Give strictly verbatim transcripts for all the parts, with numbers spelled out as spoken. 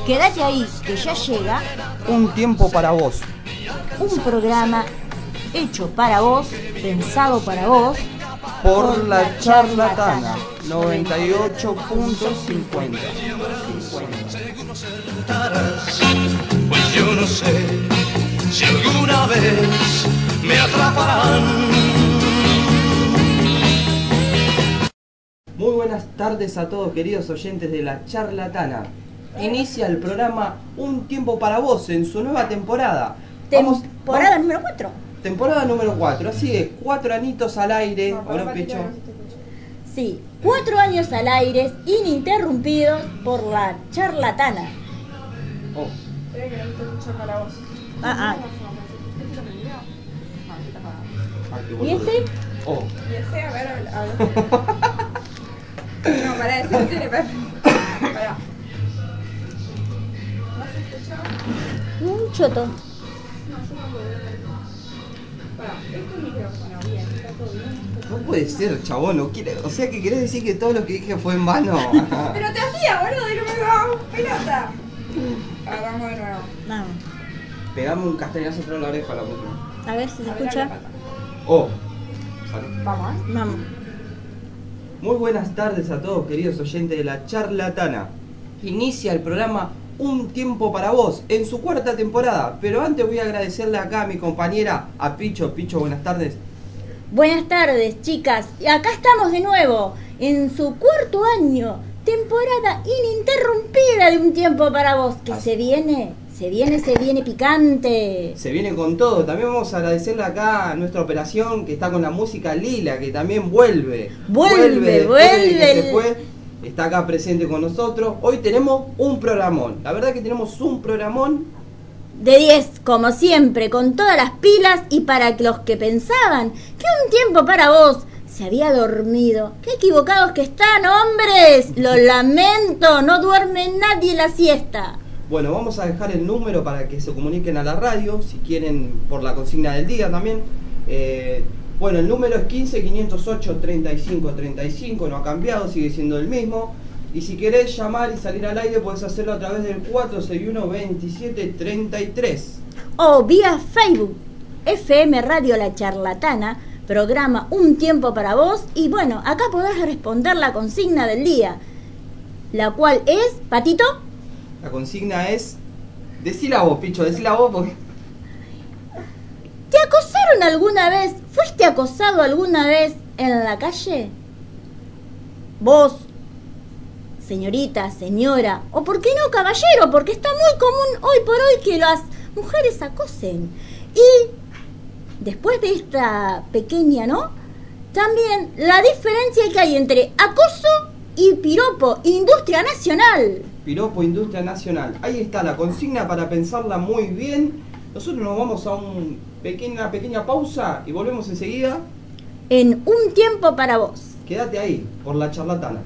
Quédate ahí, que ya llega Un tiempo para vos. un programa hecho para vos, pensado para vos, Por la Charlatana noventa y ocho punto cincuenta. Pues yo no sé si alguna vez me atraparán. Muy buenas tardes a todos, queridos oyentes de la Charlatana. Inicia el programa Un tiempo para vos en su nueva temporada. Vamos- temporada vamos- número cuatro. Temporada número cuatro, así es, cuatro anitos al aire, ¿o no, Pecho? Sí, cuatro años al aire, ininterrumpidos por la Charlatana. Oh, Espera que no te escucho para vos. Ah, ah. ah, qué ¿Y boludo. este? Oh, Y ese, a ver, habla. habla. No, pará, ese no tiene per- Pará. ¿No se escucha? Un choto. No, yo no puedo ver. Pará, este micrófono, bien, está todo bien. no puede ser, chabón, no quiere, o sea que querés decir que todo lo que dije fue en vano. Pero te hacía, boludo, y no me daba pelota. Hagamos de nuevo. Vamos. Pegame un castañazo atrás de la oreja a la próxima. A ver si se A ver, escucha. habla, pata. Oh, sale. Vamos, ¿eh? Vamos. Muy buenas tardes a todos, queridos oyentes de la Charlatana. Inicia el programa Un tiempo para vos en su cuarta temporada, pero antes voy a agradecerle acá a mi compañera, a Picho. Picho, buenas tardes. Buenas tardes, chicas. Y acá estamos de nuevo, en su cuarto año, temporada ininterrumpida de Un tiempo para vos, que Así. se viene, se viene, se viene picante. Se viene con todo. También vamos a agradecerle acá a nuestra operación que está con la música Lila, que también vuelve. Vuelve, después de vuelve que el- se fue, está acá presente con nosotros. Hoy tenemos un programón. La verdad que tenemos un programón. De diez, como siempre, con todas las pilas y para los que pensaban que Un tiempo para vos se había dormido. ¡Qué equivocados que están, hombres! Lo lamento, no duerme nadie la siesta. Bueno, vamos a dejar el número para que se comuniquen a la radio, si quieren por la consigna del día también. Eh, bueno, el número es quince, quinientos ocho, treinta y cinco, treinta y cinco, no ha cambiado, sigue siendo el mismo. Y si querés llamar y salir al aire, podés hacerlo a través del cuatro seis uno, veintisiete, treinta y tres. O vía Facebook, F M Radio La Charlatana, programa Un tiempo para vos. Y bueno, acá podés responder la consigna del día, la cual es, Patito, La consigna es... Decila vos, Picho, decila vos porque... ¿te acosaron alguna vez? ¿Fuiste acosado alguna vez en la calle? Vos, señorita, señora, o por qué no, caballero, porque está muy común hoy por hoy que las mujeres acosen. Y después de esta pequeña, ¿no? También la diferencia que hay entre acoso y piropo, industria nacional. Piropo Industria Nacional. Ahí está la consigna para pensarla muy bien. Nosotros nos vamos a un pequeña, una pequeña pausa y volvemos enseguida. En Un tiempo para vos. Quédate ahí, por la Charlatana.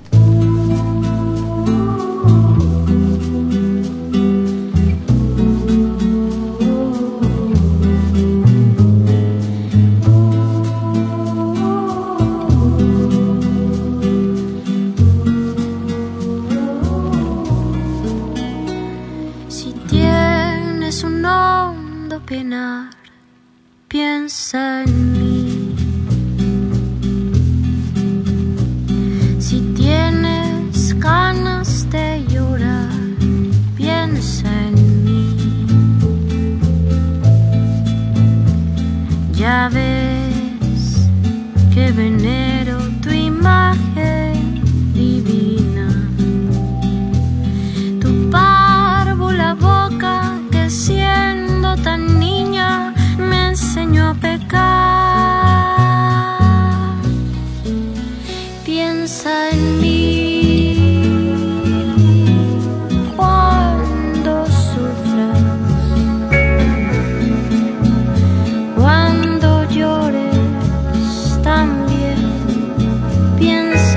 Si tienes un hondo penar, piensa en mí. Si tienes ganas de llorar, piensa en mí. Ya ves que venero tu imagen divina, tu párvula boca que siendo tan niña me enseñó a pecar. Piensa en mí cuando sufras, cuando llores también. Piensa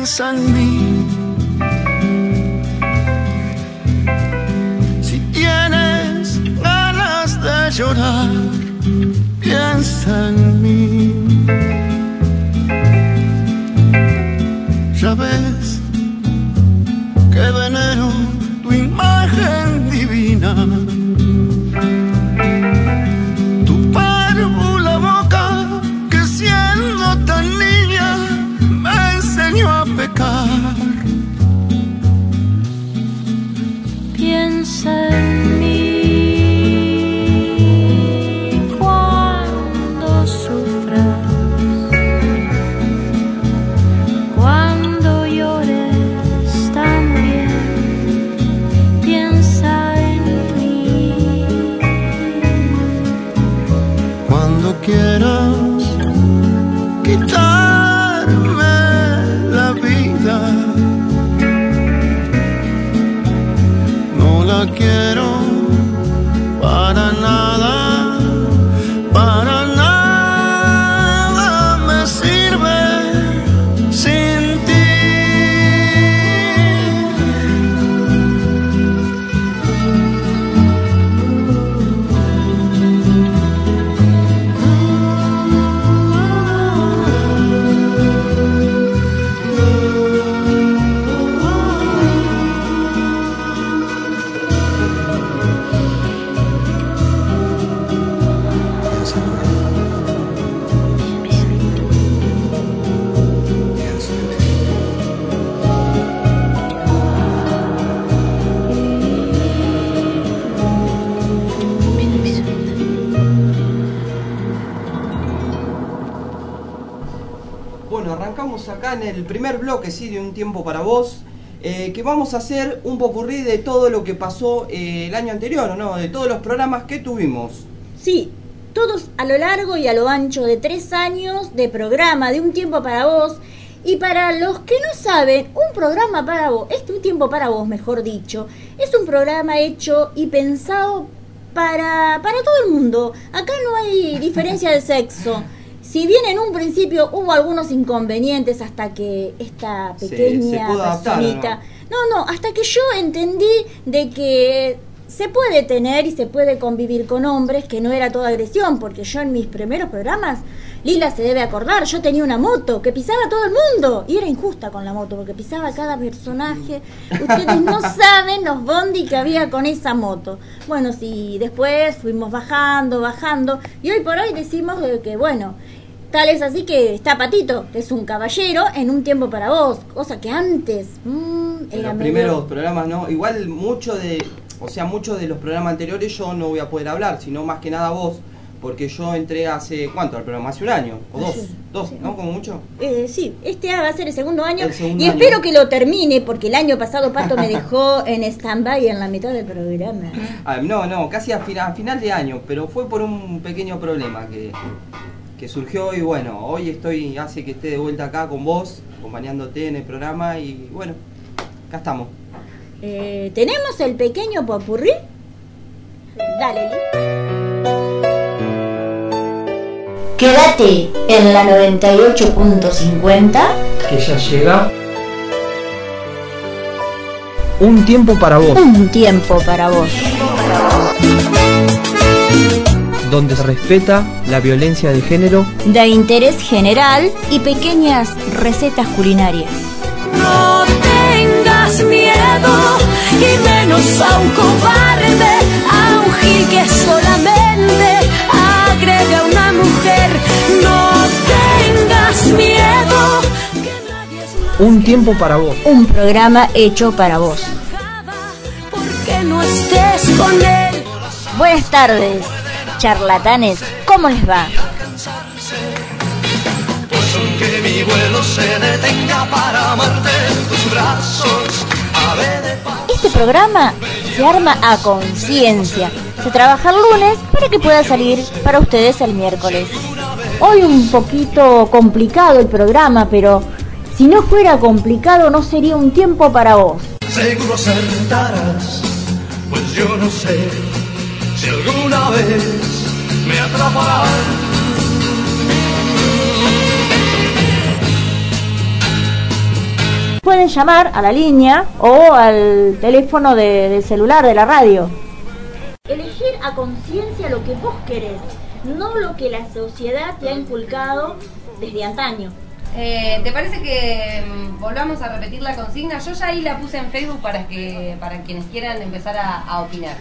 piensa en mí. Si tienes ganas de llorar, piensa en mí. Ya ves que venero tu imagen divina, tu párvula boca que siendo tan niña me enseñó a pecar. Piensa en mí cuando sufras, cuando llores también. Piensa en mí. Cuando quieras quitarme la vida, no la quiero para nada, para nada me sirve sin ti. Bueno, arrancamos acá en el primer bloque, sí, de Un Tiempo para Vos, eh, que vamos a hacer un popurrí de todo lo que pasó eh, el año anterior, ¿no? De todos los programas que tuvimos. Sí, todos a lo largo y a lo ancho de tres años de programa de Un Tiempo para Vos. Y para los que no saben, un programa para vos, este Un Tiempo para Vos, mejor dicho, es un programa hecho y pensado para, para todo el mundo. Acá no hay diferencia de sexo. Si bien en un principio hubo algunos inconvenientes hasta que esta Se- pequeña se pudo adaptar, personita... No, no, hasta que yo entendí de que se puede tener y se puede convivir con hombres, que no era toda agresión, porque yo en mis primeros programas, Lila se debe acordar, yo tenía una moto que pisaba a todo el mundo y era injusta con la moto porque pisaba a cada personaje. Ustedes no saben los bondi que había con esa moto. Bueno, sí, después fuimos bajando, bajando y hoy por hoy decimos de que bueno, tal es así que está Patito, que es un caballero en Un Tiempo para Vos, cosa que antes mmm, En era los medio... primeros programas, ¿no? Igual mucho de, o sea, muchos de los programas anteriores yo no voy a poder hablar, sino más que nada vos, porque yo entré hace, ¿cuánto? Al programa, hace un año, o dos, Sí, dos, sí. ¿no? Como mucho. Eh, sí, este va a ser el segundo año El segundo y año. espero que lo termine porque el año pasado Pato me dejó en stand-by en la mitad del programa. Ah, no, no, casi a, fina- a final de año, pero fue por un pequeño problema que, que surgió y bueno, hoy estoy, hace que esté de vuelta acá con vos, acompañándote en el programa y bueno, acá estamos. Eh, ¿Tenemos el pequeño popurrí? Dale, Li. Quédate en la noventa y ocho punto cincuenta. Que ya llega Un Tiempo para Vos, Un Tiempo para Vos. donde se respeta la violencia de género. De interés general y pequeñas recetas culinarias. No tengas miedo, y menos a un cobarde, a un gil que solamente agrede a una mujer. No tengas miedo, que nadie es más Un Tiempo para Vos. Un programa hecho para vos. porque no estés con él. Buenas tardes, charlatanes. ¿Cómo les va? Pues aunque mi vuelo se detenga para amarte en tus brazos, ave de paz. Este programa se arma a conciencia. Se trabaja el lunes para que pueda salir para ustedes el miércoles. Hoy un poquito complicado el programa, pero si no fuera complicado no sería Un Tiempo para Vos. Seguro acertarás, pues yo no sé si alguna vez me atraparán. Pueden llamar a la línea o al teléfono de, del celular de la radio. Elegir a conciencia lo que vos querés, no lo que la sociedad te ha inculcado desde antaño. Eh, ¿Te parece que mm, volvamos a repetir la consigna? Yo ya ahí la puse en Facebook para que para quienes quieran empezar a, a opinar.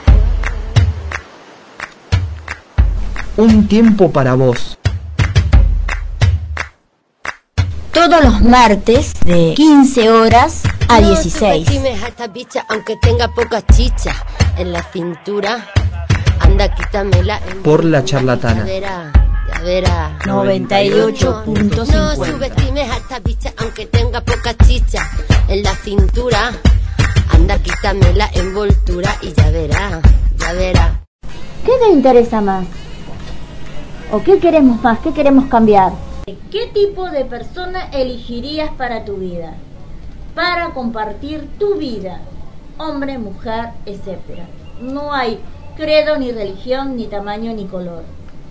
Un tiempo para vos. Todos los martes de quince horas a dieciséis. No subestimes a esta bicha aunque tenga poca chicha en la cintura. Anda, quítamela. Por la charlatana. Ya verá, ya verá. noventa y ocho punto cincuenta. No subestimes a esta bicha aunque tenga poca chicha en la cintura. Anda, quítame la envoltura y ya verá, ya verá. ¿Qué te interesa más? ¿O qué queremos más? ¿Qué queremos cambiar? ¿Qué tipo de persona elegirías para tu vida? Para compartir tu vida. Hombre, mujer, etcétera. No hay credo, ni religión, ni tamaño, ni color.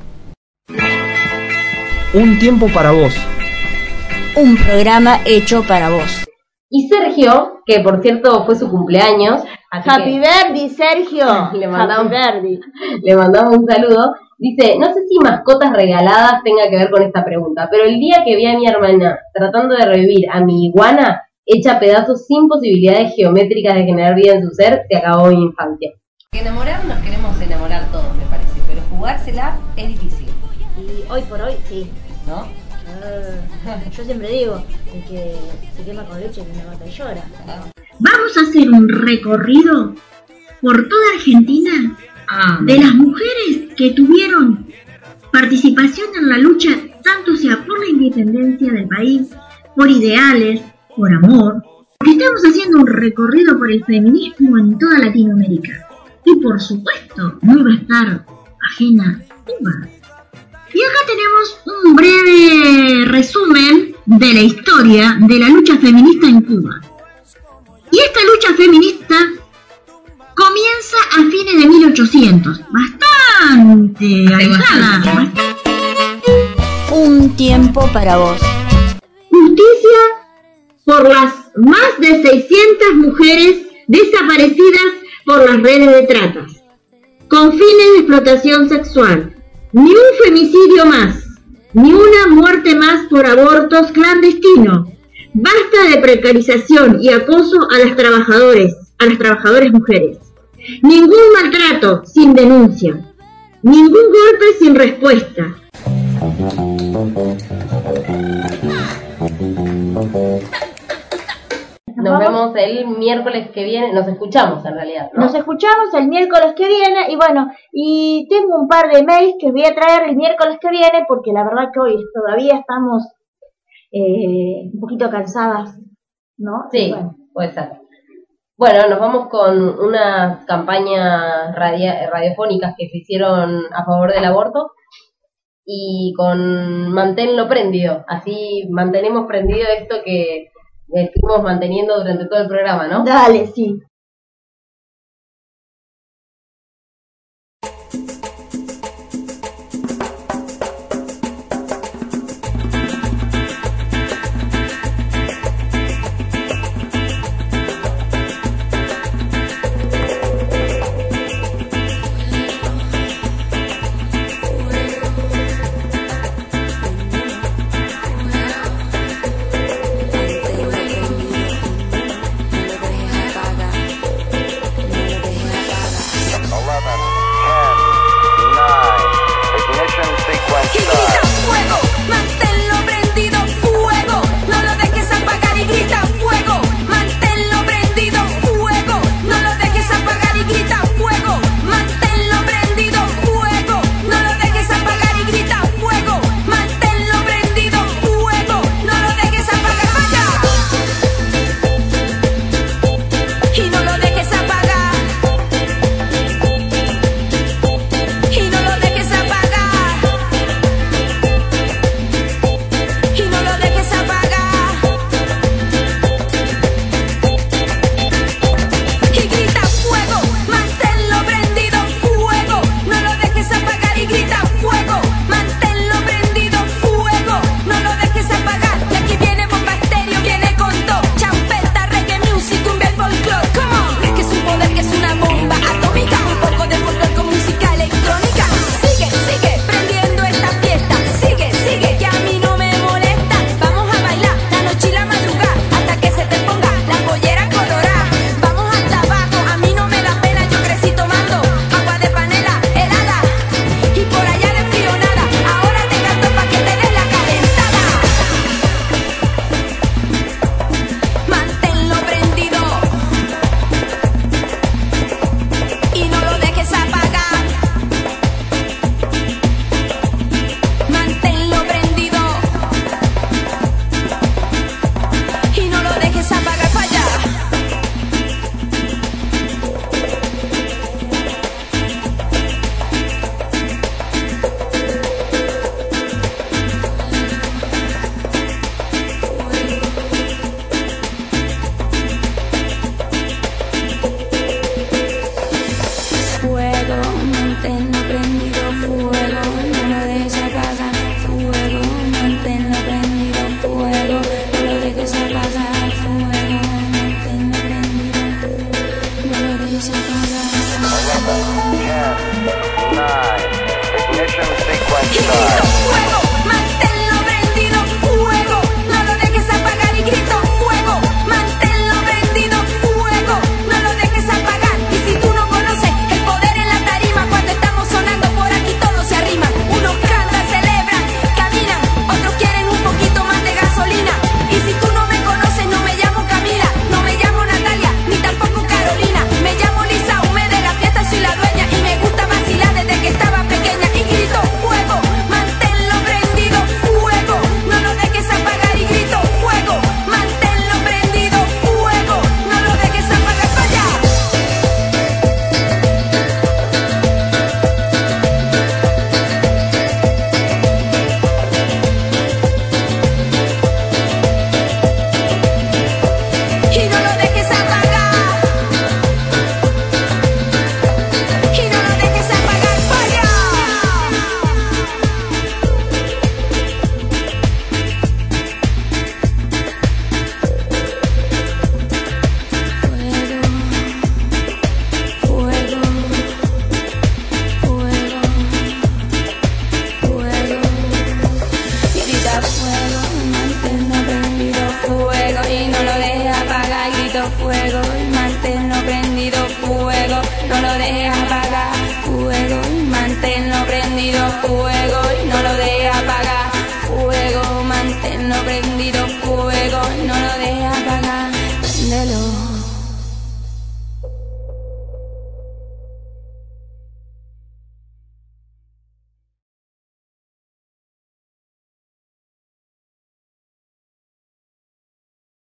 Un tiempo para vos. Un programa hecho para vos. Y Sergio, que por cierto fue su cumpleaños, así Happy que birthday, Sergio. Le mandamos- Happy birthday. le mandamos un saludo. Dice, no sé si mascotas regaladas tenga que ver con esta pregunta, pero el día que vi a mi hermana tratando de revivir a mi iguana, hecha pedazos sin posibilidades geométricas de generar vida en su ser, se acabó mi infancia. Enamorar nos queremos enamorar todos, me parece, pero jugársela es difícil, Y hoy por hoy, sí. ¿no? Ah, yo siempre digo, el que se quema con leche que me mata y llora. Vamos a hacer un recorrido por toda Argentina de las mujeres que tuvieron participación en la lucha, tanto sea por la independencia del país, por ideales, por amor. Estamos haciendo un recorrido por el feminismo en toda Latinoamérica. Y por supuesto, no iba a estar ajena Cuba. Y acá tenemos un breve resumen de la historia de la lucha feminista en Cuba. Y esta lucha feminista comienza a fines de mil ochocientos, bastante alejada. Un tiempo para vos. Justicia por las más de seiscientas mujeres desaparecidas por las redes de tratas, con fines de explotación sexual. Ni un femicidio más, ni una muerte más por abortos clandestinos. Basta de precarización y acoso a las trabajadoras, a las trabajadoras mujeres. Ningún maltrato sin denuncia. Ningún golpe sin respuesta. Nos vemos el miércoles que viene, nos escuchamos en realidad, ¿no? Nos escuchamos el miércoles que viene y bueno, y tengo un par de mails que voy a traer el miércoles que viene porque la verdad que hoy todavía estamos eh, un poquito cansadas, ¿no? Sí, Bueno. puede ser. Bueno, nos vamos con unas campañas radia- radiofónicas que se hicieron a favor del aborto y con manténlo prendido, así mantenemos prendido esto que estuvimos manteniendo durante todo el programa, ¿no? Dale, sí. Manténlo prendido, no lo dejes apagar.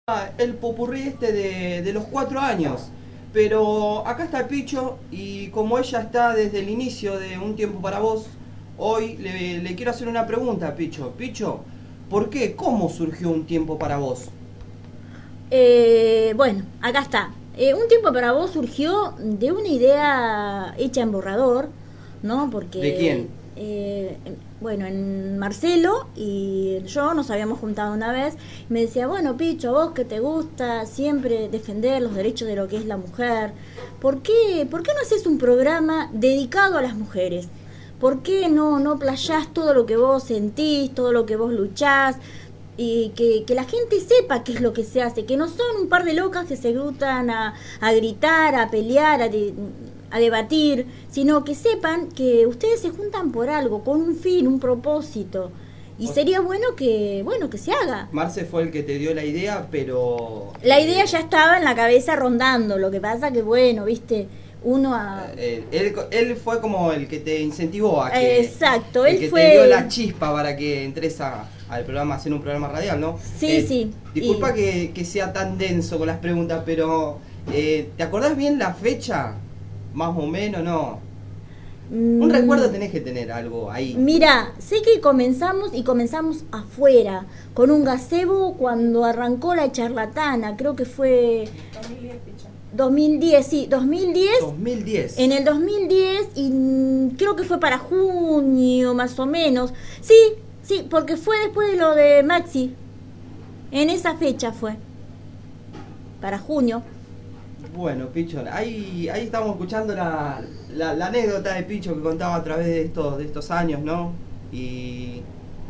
el popurrí este de, de los cuatro años. Pero acá está Picho y como ella está desde el inicio de Un Tiempo para Vos, hoy le, le quiero hacer una pregunta a Picho. Picho, ¿por qué? ¿Cómo surgió Un Tiempo para Vos? Eh, bueno, acá está. Eh, Un Tiempo para Vos surgió de una idea hecha en borrador, ¿no? Porque, ¿de quién? Eh, bueno, en Marcelo y yo nos habíamos juntado una vez. Y me decía, bueno, Picho, vos que te gusta siempre defender los derechos de lo que es la mujer, ¿por qué, por qué no haces un programa dedicado a las mujeres? ¿Por qué no, no playás todo lo que vos sentís, todo lo que vos luchás? Y que, que la gente sepa qué es lo que se hace, que no son un par de locas que se juntan a, a gritar, a pelear, a, de, a debatir, sino que sepan que ustedes se juntan por algo, con un fin, un propósito. Y sería bueno que, bueno, que se haga. Marce fue el que te dio la idea, pero... La idea ya estaba en la cabeza rondando, lo que pasa que, bueno, viste, uno a... Eh, él, él fue como el que te incentivó a que... Exacto, el él que fue... te dio la chispa para que entres a, al programa, a hacer un programa radial, ¿no? Sí, eh, sí. Disculpa y... que, que sea tan denso con las preguntas, pero... Eh, ¿te acordás bien la fecha? Más o menos, ¿no? Un recuerdo tenés que tener algo ahí. Mira, sé que comenzamos y comenzamos afuera, con un gazebo cuando arrancó la charlatana, creo que fue dos mil diez, sí, dos mil diez. dos mil diez. En el dos mil diez y mm, creo que fue para junio más o menos. Sí, sí, porque fue después de lo de Maxi. En esa fecha fue. Para junio. Bueno, Picho, ahí, ahí estamos escuchando la, la, la anécdota de Picho que contaba a través de estos, de estos años, ¿no? Y...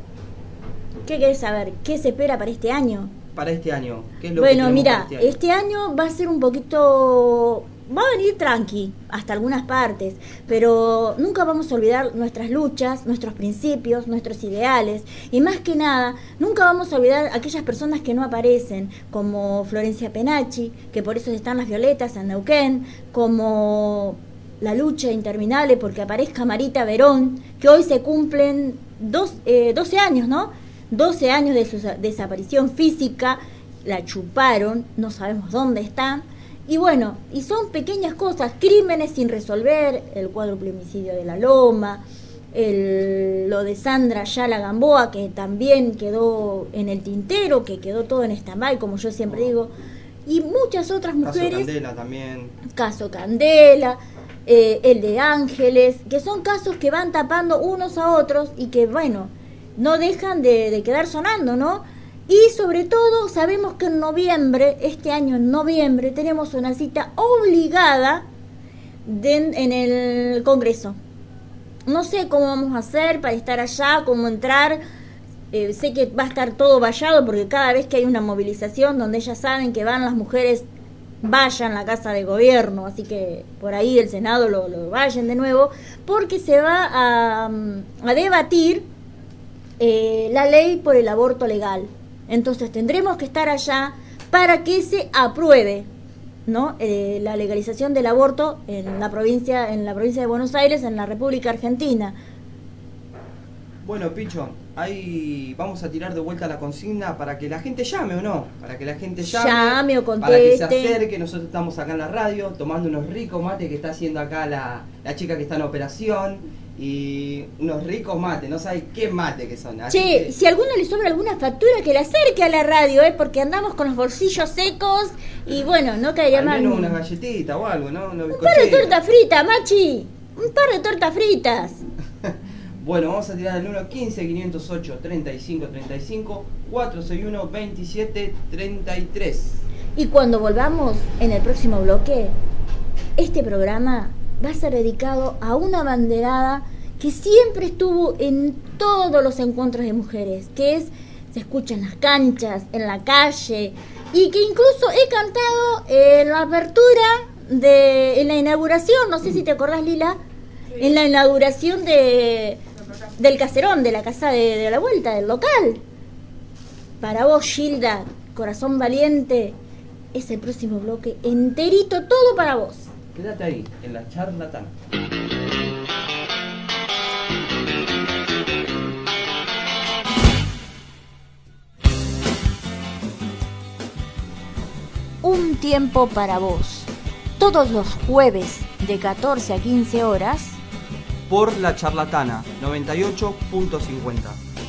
¿Qué querés saber? ¿Qué se espera para este año? Para este año, ¿qué es lo bueno, que mira, este año? este año va a ser un poquito... Va a venir tranqui, hasta algunas partes, pero nunca vamos a olvidar nuestras luchas, nuestros principios, nuestros ideales, y más que nada, nunca vamos a olvidar aquellas personas que no aparecen, como Florencia Penacci, que por eso están las violetas en Neuquén, como la lucha interminable porque aparezca Marita Verón, que hoy se cumplen dos, eh, doce años, ¿no? doce años de su desaparición física, la chuparon, no sabemos dónde está. Y bueno, y son pequeñas cosas, crímenes sin resolver, el cuádruple homicidio de La Loma, el, lo de Sandra Yala Gamboa, que también quedó en el tintero, que quedó todo en stand-by, como yo siempre digo, y muchas otras mujeres. Caso Candela también. Caso Candela, eh, el de Ángeles, que son casos que van tapando unos a otros y que, bueno, no dejan de, de quedar sonando, ¿no? Y sobre todo sabemos que en noviembre, este año en noviembre, tenemos una cita obligada de, en el Congreso. No sé cómo vamos a hacer para estar allá, cómo entrar. Eh, sé que va a estar todo vallado porque cada vez que hay una movilización donde ellas saben que van las mujeres, vayan a la Casa de Gobierno. Así que por ahí el Senado lo, lo vayan de nuevo porque se va a, a debatir eh, la ley por el aborto legal. Entonces tendremos que estar allá para que se apruebe, ¿no? Eh, la legalización del aborto en la provincia, en la provincia de Buenos Aires, en la República Argentina. Bueno, Picho, ahí vamos a tirar de vuelta la consigna para que la gente llame o no, para que la gente llame, llame o conteste, para que se acerque. Nosotros estamos acá en la radio tomando unos ricos mates que está haciendo acá la, la chica que está en operación. Y unos ricos mates, no sabes qué mate que son. Así che, que... si a alguno le sobra alguna factura, que la acerque a la radio, ¿eh? Porque andamos con los bolsillos secos y bueno, no caería mal. Al menos una galletita o algo, ¿no? Un par de tortas fritas, Machi. Un par de tortas fritas. Bueno, vamos a tirar el número quince, quinientos ocho, treinta y cinco, treinta y cinco, cuatrocientos sesenta y uno, veintisiete, treinta y tres. Y cuando volvamos en el próximo bloque, este programa va a ser dedicado a una banderada que siempre estuvo en todos los encuentros de mujeres, que es, se escucha en las canchas, en la calle, y que incluso he cantado en la apertura, de, en la inauguración, no sé si te acordás, Lila, sí. En la inauguración de, del caserón, de la casa de, de la vuelta, del local. Para vos, Gilda, corazón valiente, es el próximo bloque enterito, todo para vos. Quédate ahí, en la charlatana. Un tiempo para vos. Todos los jueves de catorce a quince horas. Por La Charlatana, noventa y ocho punto cincuenta.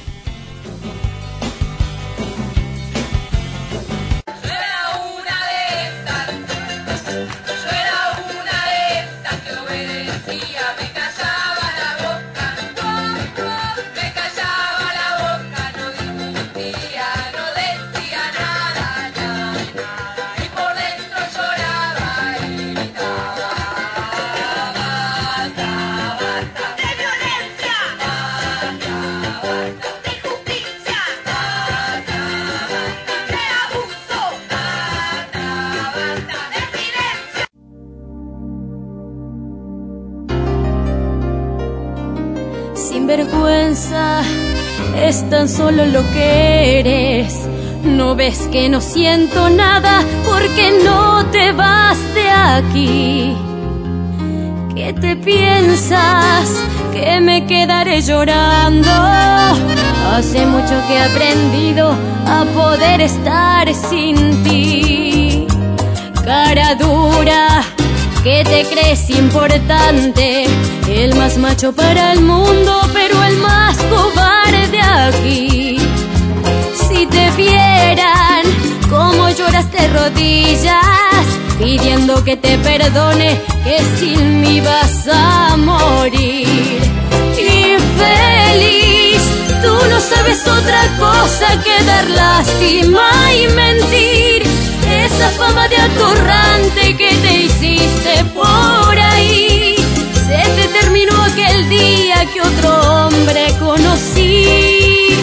Vergüenza, es tan solo lo que eres. No ves que no siento nada porque no te vas de aquí. ¿Qué te piensas? Que me quedaré llorando. Hace mucho que he aprendido a poder estar sin ti. Cara dura, que te crees importante, el más macho para el mundo, pero el más cobarde aquí. Si te vieran cómo lloras de rodillas, pidiendo que te perdone, que sin mí vas a morir. Infeliz, tú no sabes otra cosa que dar lástima y mentir. Esa fama de atorrante que te hiciste por ahí, se te terminó aquel día que otro hombre conocí.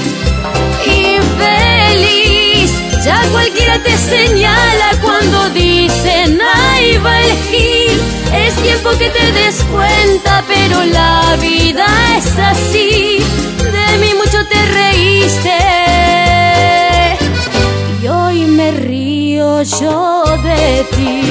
Infeliz, ya cualquiera te señala cuando dicen ahí va el gil. Es tiempo que te des cuenta, pero la vida es así. De mí mucho te reíste y hoy me río yo de ti.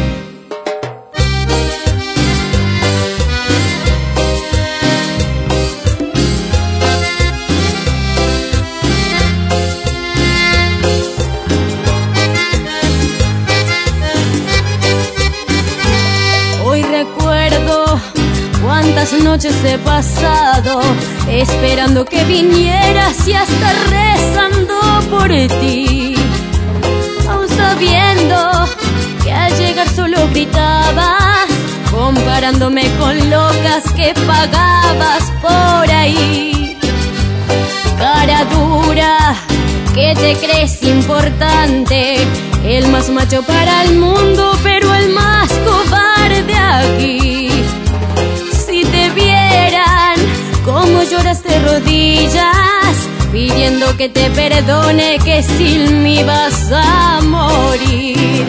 Hoy recuerdo cuántas noches he pasado esperando que vinieras y hasta rezando por ti, aún sabiendo que al llegar solo gritabas, comparándome con locas que pagabas por ahí. Cara dura, que te crees importante, el más macho para el mundo, pero el más cobarde aquí. Si te vieran cómo lloras de rodillas, pidiendo que te perdone, que sin mí vas a morir.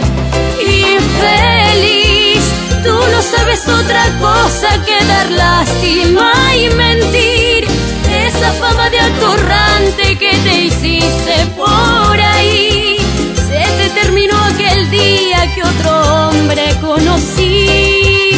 Infeliz, tú no sabes otra cosa que dar lástima y mentir. Esa fama de atorrante que te hiciste por ahí, se te terminó aquel día que otro hombre conocí.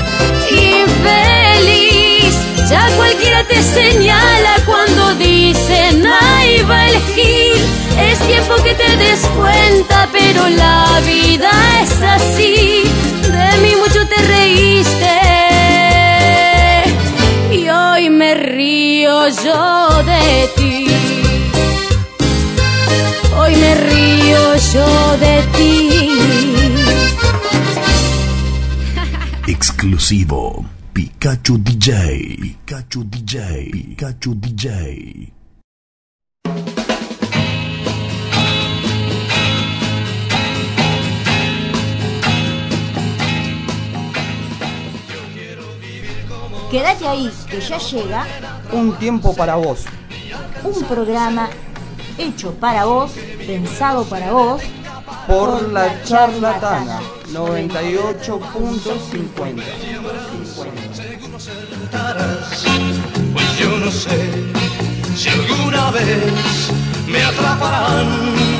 Infeliz, ya cualquiera te señala cuando dicen ahí va el gil. Es tiempo que te des cuenta, pero la vida es así. De mí mucho te reíste y hoy me río yo de ti. Hoy me río yo de ti. Exclusivo Pikachu D J, Pikachu D J, Pikachu D J. Quédate ahí, que ya llega Un tiempo para vos. un programa hecho para vos, pensado para vos, Por La Charlatana, noventa y ocho punto cincuenta. Pues yo no sé si alguna vez me atraparán.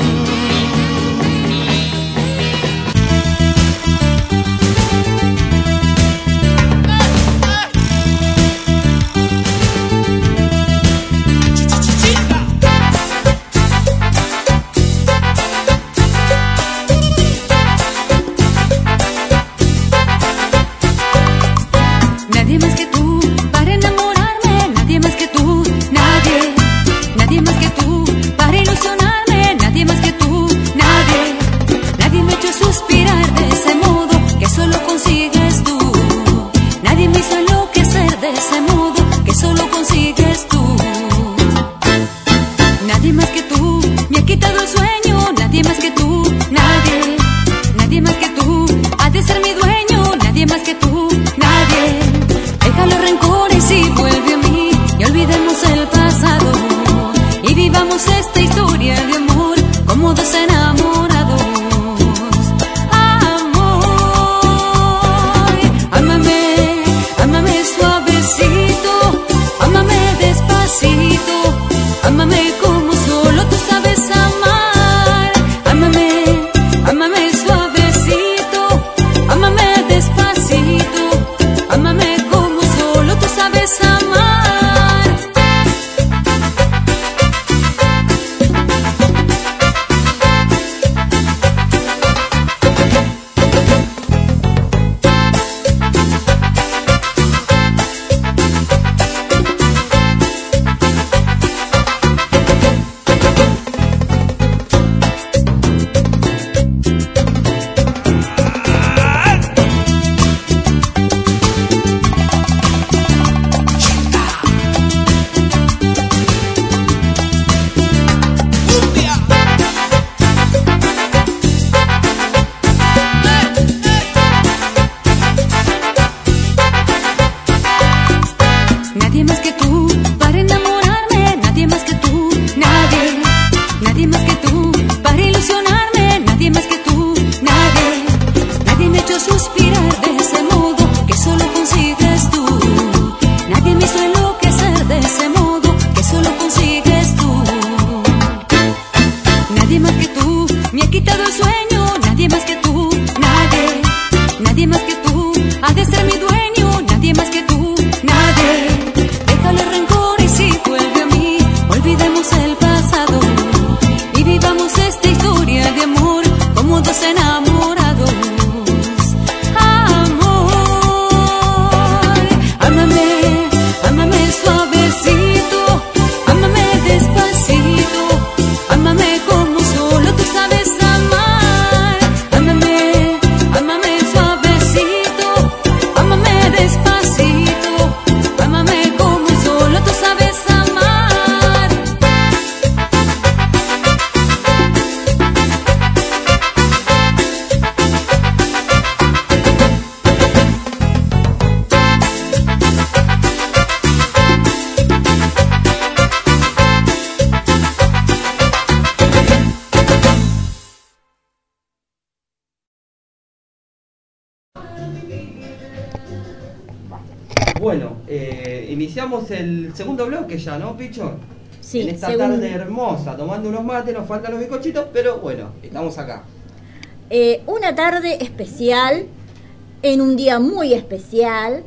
Bueno, eh, iniciamos el segundo bloque ya, ¿no, Picho? Sí, en esta segundo. tarde hermosa, tomando unos mates, nos faltan los bizcochitos, pero bueno, estamos acá. Eh, una tarde especial, en un día muy especial,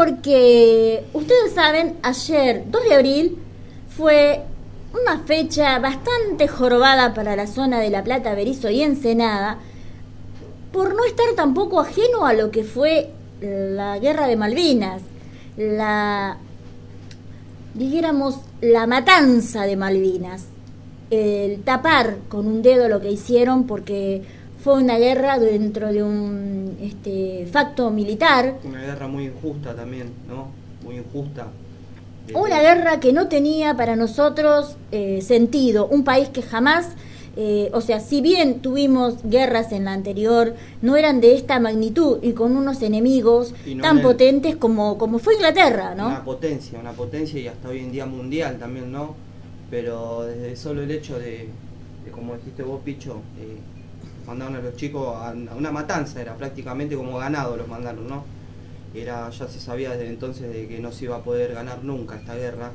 porque ustedes saben, ayer, dos de abril, fue una fecha bastante jorobada para la zona de La Plata, Berisso y Ensenada, por no estar tampoco ajeno a lo que fue la Guerra de Malvinas, la, dijéramos, la matanza de Malvinas, el tapar con un dedo lo que hicieron, porque fue una guerra dentro de un este, facto militar. Una guerra muy injusta también, ¿no? Muy injusta. Una guerra que no tenía para nosotros eh, sentido. Un país que jamás, eh, o sea, si bien tuvimos guerras en la anterior, no eran de esta magnitud y con unos enemigos no tan el, potentes como, como fue Inglaterra, ¿no? Una potencia, una potencia y hasta hoy en día mundial también, ¿no? Pero desde solo el hecho de, de como dijiste vos, Picho, eh, mandaron a los chicos a, a una matanza, era prácticamente como ganado los mandaron, ¿no? Era, ya se sabía desde entonces de que no se iba a poder ganar nunca esta guerra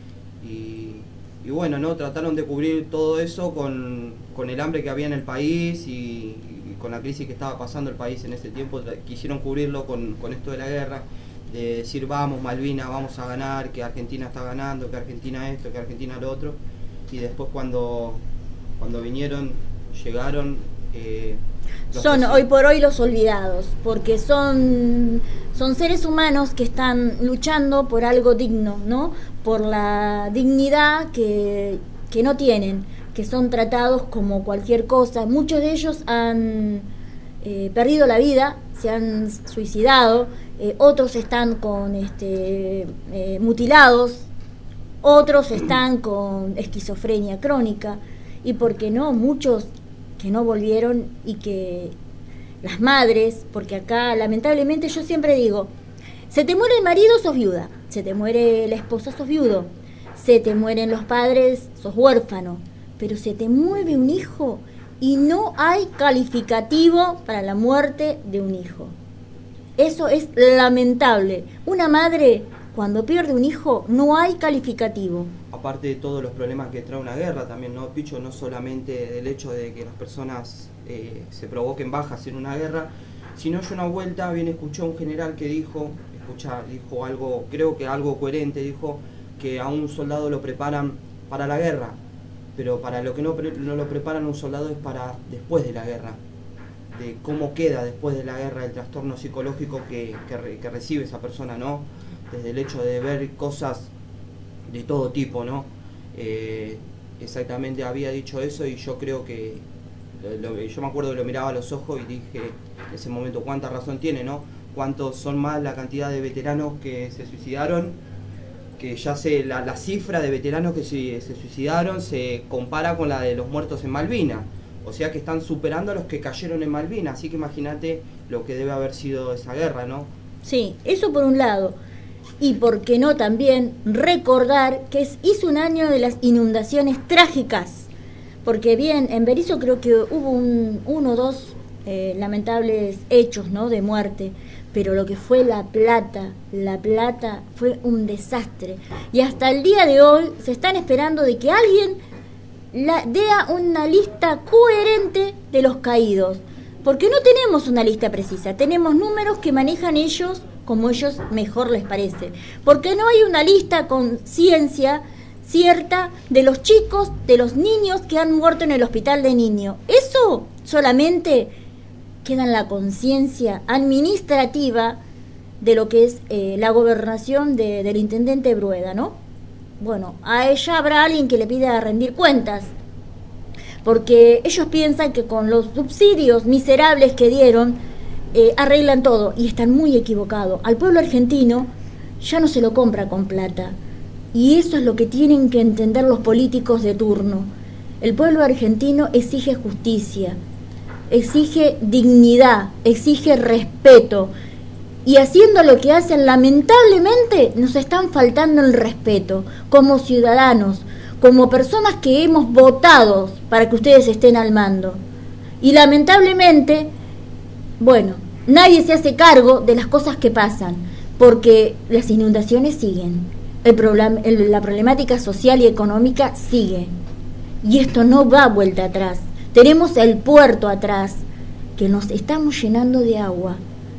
y, y bueno, ¿no? Trataron de cubrir todo eso con, con el hambre que había en el país y, y con la crisis que estaba pasando el país en ese tiempo. Quisieron cubrirlo con, con esto de la guerra, de decir vamos Malvinas, vamos a ganar, que Argentina está ganando, que Argentina esto, que Argentina lo otro, y después cuando, cuando vinieron, llegaron... Eh, son hoy por hoy los olvidados, porque son, son seres humanos que están luchando por algo digno, ¿no? Por la dignidad que, que no tienen, que son tratados como cualquier cosa. Muchos de ellos han eh, perdido la vida, se han suicidado, eh, otros están con este, eh, mutilados, otros están con esquizofrenia crónica y, ¿por qué no?, muchos que no volvieron y que las madres, porque acá lamentablemente yo siempre digo, se te muere el marido, sos viuda, se te muere la esposa, sos viudo, se te mueren los padres, sos huérfano, pero se te muere un hijo y no hay calificativo para la muerte de un hijo. Eso es lamentable. Una madre, cuando pierde un hijo, no hay calificativo. Aparte de todos los problemas que trae una guerra también, ¿no, Picho? No solamente del hecho de que las personas eh, se provoquen bajas en una guerra, sino yo una vuelta bien escuché a un general que dijo, escucha, dijo algo, creo que algo coherente, dijo que a un soldado lo preparan para la guerra, pero para lo que no, no lo preparan un soldado es para después de la guerra, de cómo queda después de la guerra, el trastorno psicológico que, que, que recibe esa persona, ¿no? Desde el hecho de ver cosas de todo tipo, ¿no? Eh, exactamente había dicho eso y yo creo que, lo, lo, yo me acuerdo que lo miraba a los ojos y dije en ese momento cuánta razón tiene, ¿no? Cuántos son más la cantidad de veteranos que se suicidaron, que ya sé, la, la cifra de veteranos que se, se suicidaron se compara con la de los muertos en Malvinas, o sea que están superando a los que cayeron en Malvinas, así que imagínate lo que debe haber sido esa guerra, ¿no? Sí, eso por un lado. Y por qué no también recordar que es, hizo un año de las inundaciones trágicas, porque bien, en Berisso creo que hubo un, uno o dos eh, lamentables hechos, ¿no?, de muerte, pero lo que fue La Plata, La Plata fue un desastre. Y hasta el día de hoy se están esperando de que alguien la, dé una lista coherente de los caídos, porque no tenemos una lista precisa, tenemos números que manejan ellos como ellos mejor les parece, porque no hay una lista con ciencia cierta de los chicos, de los niños que han muerto en el hospital de niños. Eso solamente queda en la conciencia administrativa de lo que es eh, la gobernación de, del intendente Brueda, ¿no? Bueno, a ella habrá alguien que le pida rendir cuentas, porque ellos piensan que con los subsidios miserables que dieron Eh, arreglan todo, y están muy equivocados. Al pueblo argentino ya no se lo compra con plata, y eso es lo que tienen que entender los políticos de turno. El pueblo argentino exige justicia, exige dignidad, exige respeto, y haciendo lo que hacen, lamentablemente nos están faltando el respeto como ciudadanos, como personas que hemos votado para que ustedes estén al mando, y lamentablemente, bueno, nadie se hace cargo de las cosas que pasan, porque las inundaciones siguen, el problem, el, la problemática social y económica sigue, y esto no va vuelta atrás. Tenemos el puerto atrás, que nos estamos llenando de agua.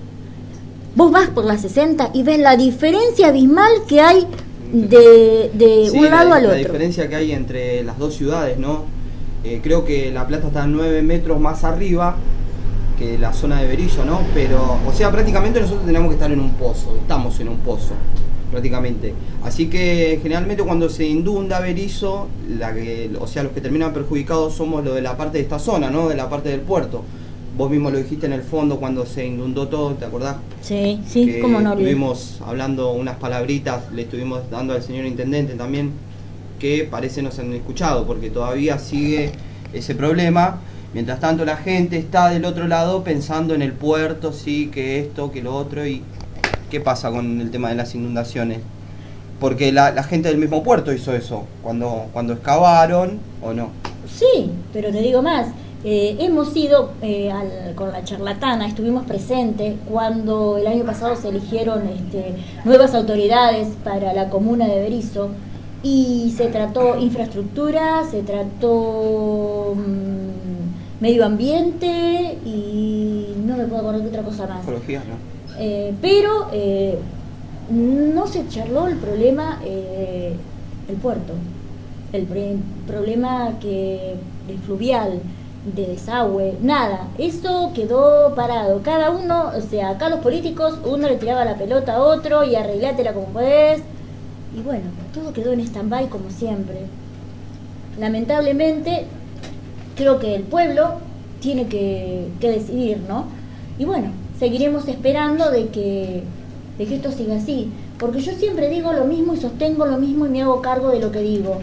Vos vas por la sesenta y ves la diferencia abismal que hay de, de sí, un lado la, al la otro. La diferencia que hay entre las dos ciudades, ¿no? Eh, creo que La Plata está nueve metros más arriba que la zona de Berisso, ¿no? Pero, o sea, prácticamente nosotros tenemos que estar en un pozo, estamos en un pozo, prácticamente. Así que generalmente cuando se inunda Berisso, la que, o sea, los que terminan perjudicados somos los de la parte de esta zona, ¿no? De la parte del puerto. Vos mismo lo dijiste en el fondo cuando se inundó todo, ¿te acordás? Sí, sí, que cómo no. Estuvimos hablando unas palabritas, le estuvimos dando al señor intendente también, que parece no se han escuchado, porque todavía sigue ese problema. Mientras tanto la gente está del otro lado pensando en el puerto, sí, que esto, que lo otro, y ¿qué pasa con el tema de las inundaciones? Porque la, la gente del mismo puerto hizo eso, cuando, cuando excavaron, ¿o no? Sí, pero te digo más. Eh, hemos ido eh, al, con la charlatana, estuvimos presentes cuando el año pasado se eligieron este, nuevas autoridades para la comuna de Berisso y se trató infraestructura, se trató mmm, medio ambiente y no me puedo acordar de otra cosa más. Ecología, ¿no? Eh, pero eh, no se charló el problema eh, el puerto, el pre- problema que el fluvial, de desagüe, nada, eso quedó parado. Cada uno, o sea, acá los políticos, uno le tiraba la pelota a otro y arreglátela como podés, y bueno, todo quedó en stand-by como siempre. Lamentablemente, creo que el pueblo tiene que, que decidir, ¿no? Y bueno, seguiremos esperando de que, de que esto siga así, porque yo siempre digo lo mismo y sostengo lo mismo y me hago cargo de lo que digo.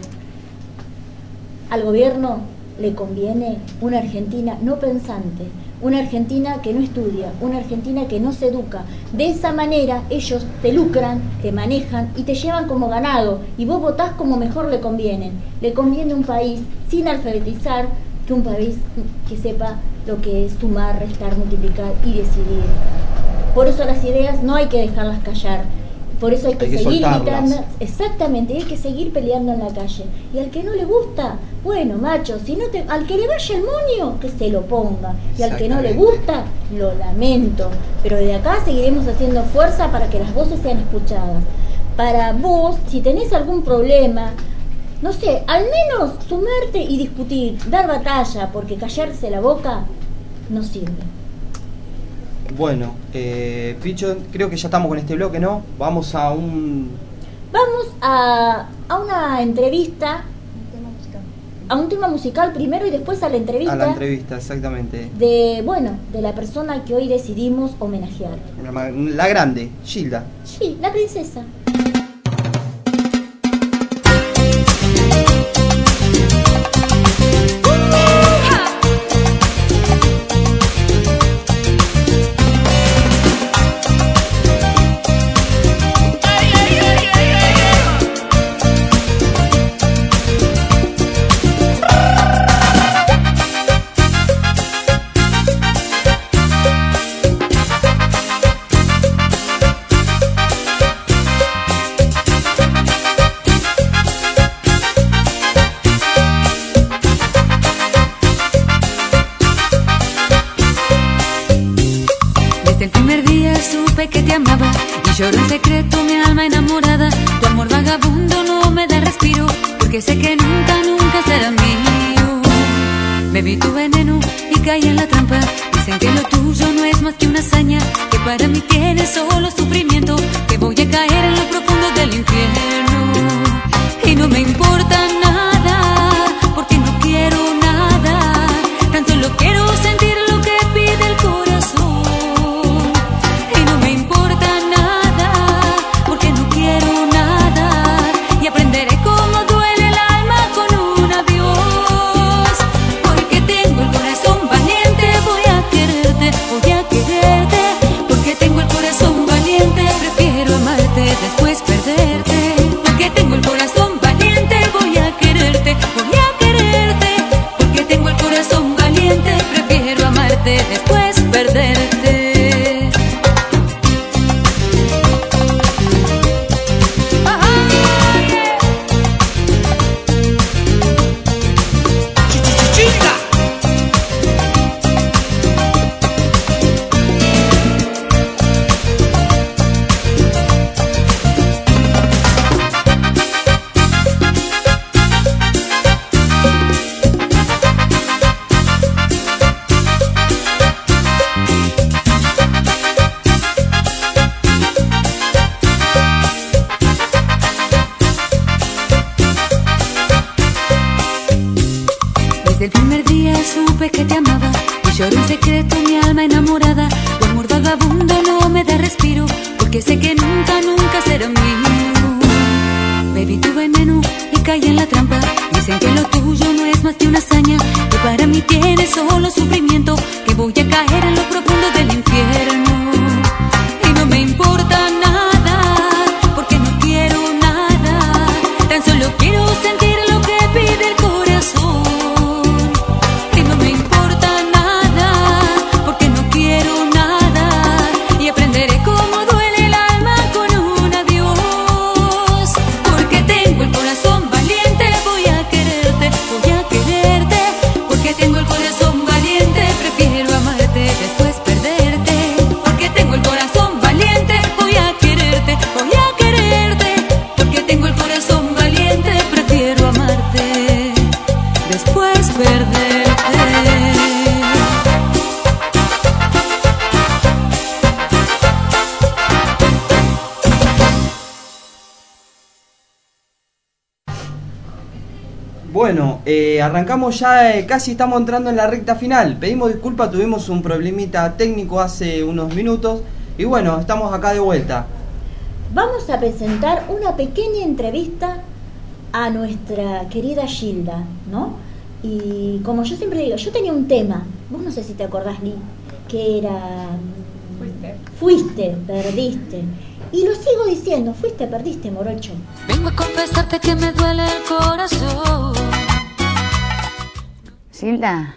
Al gobierno le conviene una Argentina no pensante, una Argentina que no estudia, una Argentina que no se educa. De esa manera ellos te lucran, te manejan y te llevan como ganado y vos votás como mejor le conviene. Le conviene un país sin alfabetizar que un país que sepa lo que es sumar, restar, multiplicar y decidir. Por eso las ideas no hay que dejarlas callar. Por eso hay que, hay que seguir gritando, exactamente, hay que seguir peleando en la calle. Y al que no le gusta, bueno, macho, si no te, al que le vaya el moño, que se lo ponga. Y al que no le gusta, lo lamento. Pero de acá seguiremos haciendo fuerza para que las voces sean escuchadas. Para vos, si tenés algún problema, no sé, al menos sumarte y discutir, dar batalla, porque callarse la boca no sirve. Bueno, eh, Picho, creo que ya estamos con este bloque, ¿no? Vamos a un... Vamos a, a una entrevista, a un tema musical primero y después a la entrevista. A la entrevista, exactamente. De, bueno, de la persona que hoy decidimos homenajear. La, la grande, Gilda. Sí, la princesa. Lloro en secreto mi alma enamorada. Tu amor vagabundo no me da respiro, porque sé que nunca, nunca será mío. Bebí tu veneno y caí en la trampa. Dicen que lo tuyo no es más que una hazaña, que para mí tiene solo sufrimiento, que voy a caer en lo profundo del infierno. Y no me importa nada, porque no quiero nada, tan solo quiero sentir lo que pide el corazón. Y no me importa nada, porque no quiero nada, y aprenderé cómo duele el alma con un adiós. Porque tengo el corazón valiente, voy a quererte, voy a quererte. Porque tengo el corazón valiente, prefiero y lloro en secreto mi alma enamorada. Tu amor vagabundo no me da respiro, porque sé que nunca, nunca será mío. Bebí tu veneno y caí en la trampa. Dicen que lo tuyo no es más que una hazaña, que para mí tiene solo sufrimiento, que voy a caer en lo profundo del infierno. Y no me importa nada, porque no quiero nada, tan solo quiero sentir lo que pide el corazón. Y no me importa nada, porque no quiero nada, y aprenderé cómo duele el alma con un adiós. Porque tengo el corazón valiente, voy a quererte, voy a quererte. Porque tengo el corazón valiente, prefiero amarte después perderte. Porque tengo el corazón valiente, voy a quererte, voy a quererte. Porque tengo el corazón valiente, prefiero amarte después perderte. Bueno, eh, arrancamos ya, eh, casi estamos entrando en la recta final. Pedimos disculpas, tuvimos un problemita técnico hace unos minutos y bueno, estamos acá de vuelta. Vamos a presentar una pequeña entrevista a nuestra querida Gilda, ¿no? Y como yo siempre digo, yo tenía un tema, vos no sé si te acordás, Lee, que era... Fuiste. Fuiste, perdiste. Y lo sigo diciendo, fuiste, perdiste, morocho. Vengo a confesarte que me duele el corazón. Gilda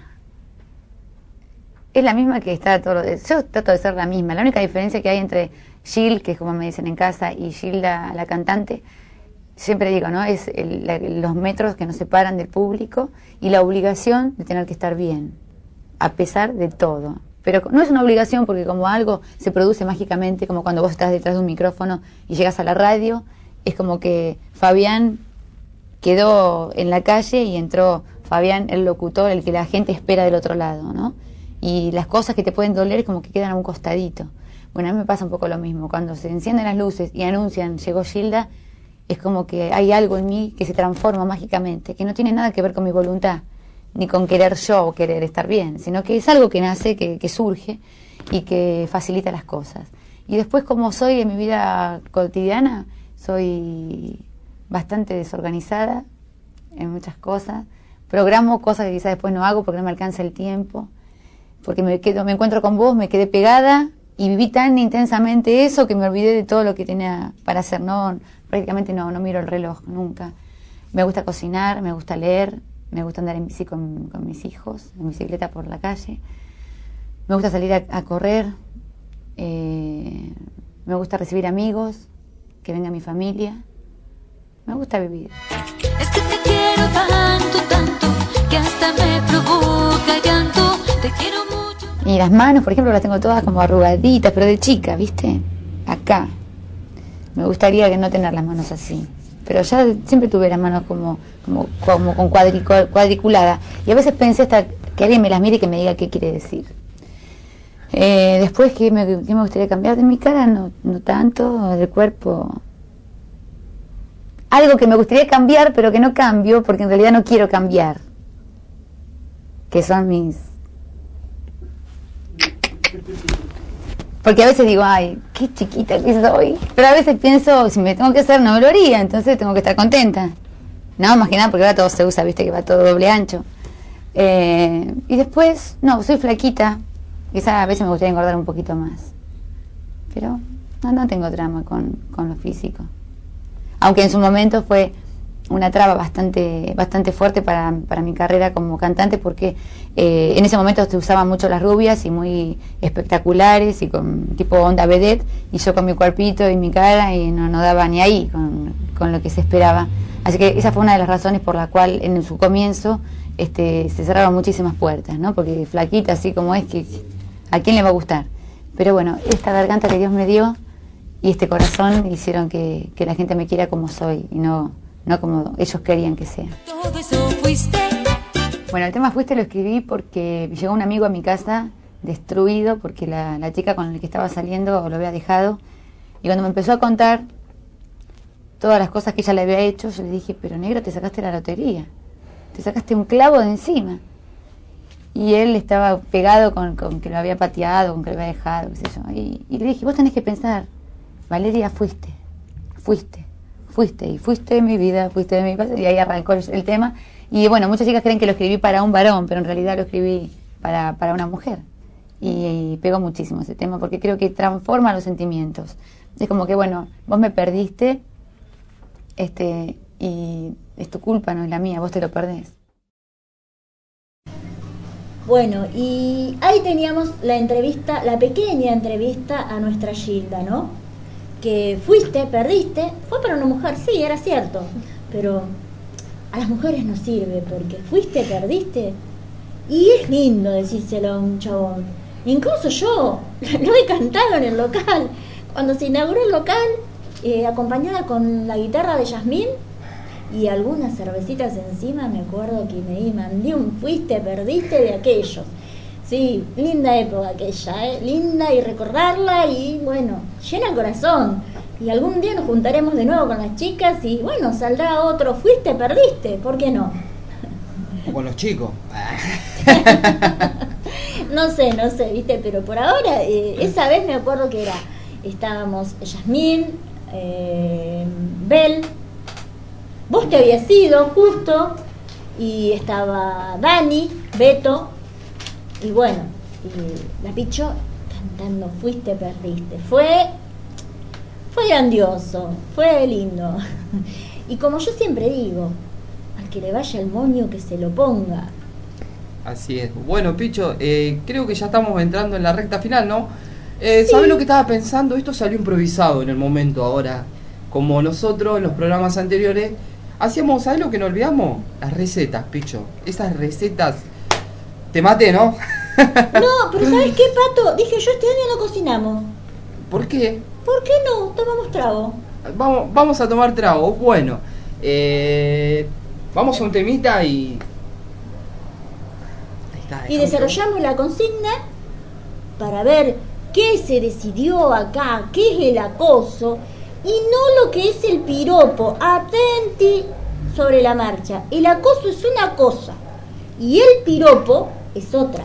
es la misma que está todo. Yo trato de ser la misma. La única diferencia que hay entre Gil, que es como me dicen en casa, y Gilda, la cantante, siempre digo, ¿no? Es el, la, los metros que nos separan del público y la obligación de tener que estar bien, a pesar de todo. Pero no es una obligación porque como algo se produce mágicamente, como cuando vos estás detrás de un micrófono y llegas a la radio, es como que Fabián quedó en la calle y entró Fabián, el locutor, el que la gente espera del otro lado, ¿no? Y las cosas que te pueden doler como que quedan a un costadito. Bueno, a mí me pasa un poco lo mismo. Cuando se encienden las luces y anuncian, llegó Gilda, es como que hay algo en mí que se transforma mágicamente, que no tiene nada que ver con mi voluntad, ni con querer yo o querer estar bien, sino que es algo que nace, que, que surge y que facilita las cosas. Y después, como soy en mi vida cotidiana, soy bastante desorganizada en muchas cosas, programo cosas que quizás después no hago porque no me alcanza el tiempo, porque me quedo, me encuentro con vos, me quedé pegada y viví tan intensamente eso que me olvidé de todo lo que tenía para hacer. No, prácticamente no, no miro el reloj nunca. Me gusta cocinar, me gusta leer, me gusta andar en bici con, con mis hijos, en bicicleta por la calle. Me gusta salir a, a correr. Eh, me gusta recibir amigos, que venga mi familia. Me gusta vivir. Es que te quiero tanto, tanto, que hasta me provoca llanto. Te quiero mucho. Y las manos, por ejemplo, las tengo todas como arrugaditas, pero de chica, ¿viste? Acá. Me gustaría que no tener las manos así. Pero ya siempre tuve las manos como, como, como con cuadricu- cuadriculadas. Y a veces pensé hasta que alguien me las mire y que me diga qué quiere decir. Eh, después, ¿qué me, qué me gustaría cambiar de mi cara? No, no tanto, del cuerpo. Algo que me gustaría cambiar, pero que no cambio, porque en realidad no quiero cambiar. Que son mis... Porque a veces digo, ay, qué chiquita que soy. Pero a veces pienso, si me tengo que hacer, no me lo haría, entonces tengo que estar contenta. No, más que nada, porque ahora todo se usa, viste, que va todo doble ancho. Eh, y después, no, soy flaquita. Quizá a veces me gustaría engordar un poquito más. Pero no, no tengo drama con, con lo físico. Aunque en su momento fue una traba bastante bastante fuerte para, para mi carrera como cantante, porque eh, en ese momento se usaban mucho las rubias y muy espectaculares y con tipo onda vedette, y yo con mi cuerpito y mi cara y no, no daba ni ahí con, con lo que se esperaba. Así que esa fue una de las razones por la cual en su comienzo este, se cerraron muchísimas puertas, ¿no? Porque flaquita así como es, que ¿a quién le va a gustar? Pero bueno, esta garganta que Dios me dio y este corazón hicieron que, que la gente me quiera como soy y no no como ellos querían que sea. Todo eso fuiste. Bueno, el tema Fuiste lo escribí porque llegó un amigo a mi casa destruido porque la, la chica con la que estaba saliendo lo había dejado, y cuando me empezó a contar todas las cosas que ella le había hecho, yo le dije, pero negro, te sacaste la lotería, te sacaste un clavo de encima. y él estaba pegado con, con que lo había pateado, con que lo había dejado, qué sé yo. Y, y le dije, vos tenés que pensar, Valeria, fuiste, fuiste, fuiste, y fuiste de mi vida, fuiste de mi pasado, y ahí arrancó el, el tema. Y bueno, muchas chicas creen que lo escribí para un varón, pero en realidad lo escribí para, para una mujer. Y, y pegó muchísimo ese tema, porque creo que transforma los sentimientos. Es como que, bueno, vos me perdiste, este, y es tu culpa, no es la mía, vos te lo perdés. Bueno, y ahí teníamos la entrevista, la pequeña entrevista a nuestra Gilda, ¿no? Que fuiste, perdiste, fue para una mujer, sí, era cierto, pero a las mujeres no sirve, porque fuiste, perdiste, y es lindo decírselo a un chabón. Incluso yo lo he cantado en el local, cuando se inauguró el local, eh, acompañada con la guitarra de Yasmín, y algunas cervecitas encima, me acuerdo que me mandé un fuiste, perdiste de aquellos. Sí, linda época aquella, ¿eh? Linda, y recordarla, y bueno, llena el corazón. Y algún día nos juntaremos de nuevo con las chicas y bueno, saldrá otro fuiste, perdiste, ¿por qué no? O con los chicos. No sé, no sé, viste, pero por ahora, eh, esa vez me acuerdo que era, estábamos Yasmín, eh, Bel, vos te habías ido justo, y estaba Dani, Beto, y bueno, y la Picho cantando fuiste, perdiste. Fue, fue grandioso, fue lindo. Y como yo siempre digo, al que le vaya el moño que se lo ponga. Así es. Bueno, Picho, eh, creo que ya estamos entrando en la recta final, ¿no? Eh, Sí. ¿Sabés lo que estaba pensando? Esto salió improvisado en el momento ahora. Como nosotros en los programas anteriores hacíamos, ¿sabés lo que nos olvidamos? Las recetas, Picho. Esas recetas. Te maté, ¿no? No, pero ¿sabes qué, Pato? Dije yo, este año no cocinamos. ¿Por qué? ¿Por qué no? Tomamos trago. Vamos, vamos a tomar trago. Bueno, eh, vamos a un temita y... Ahí está, Y desarrollamos la consigna para ver qué se decidió acá, qué es el acoso y no lo que es el piropo. Atenti sobre la marcha. El acoso es una cosa y el piropo es otra.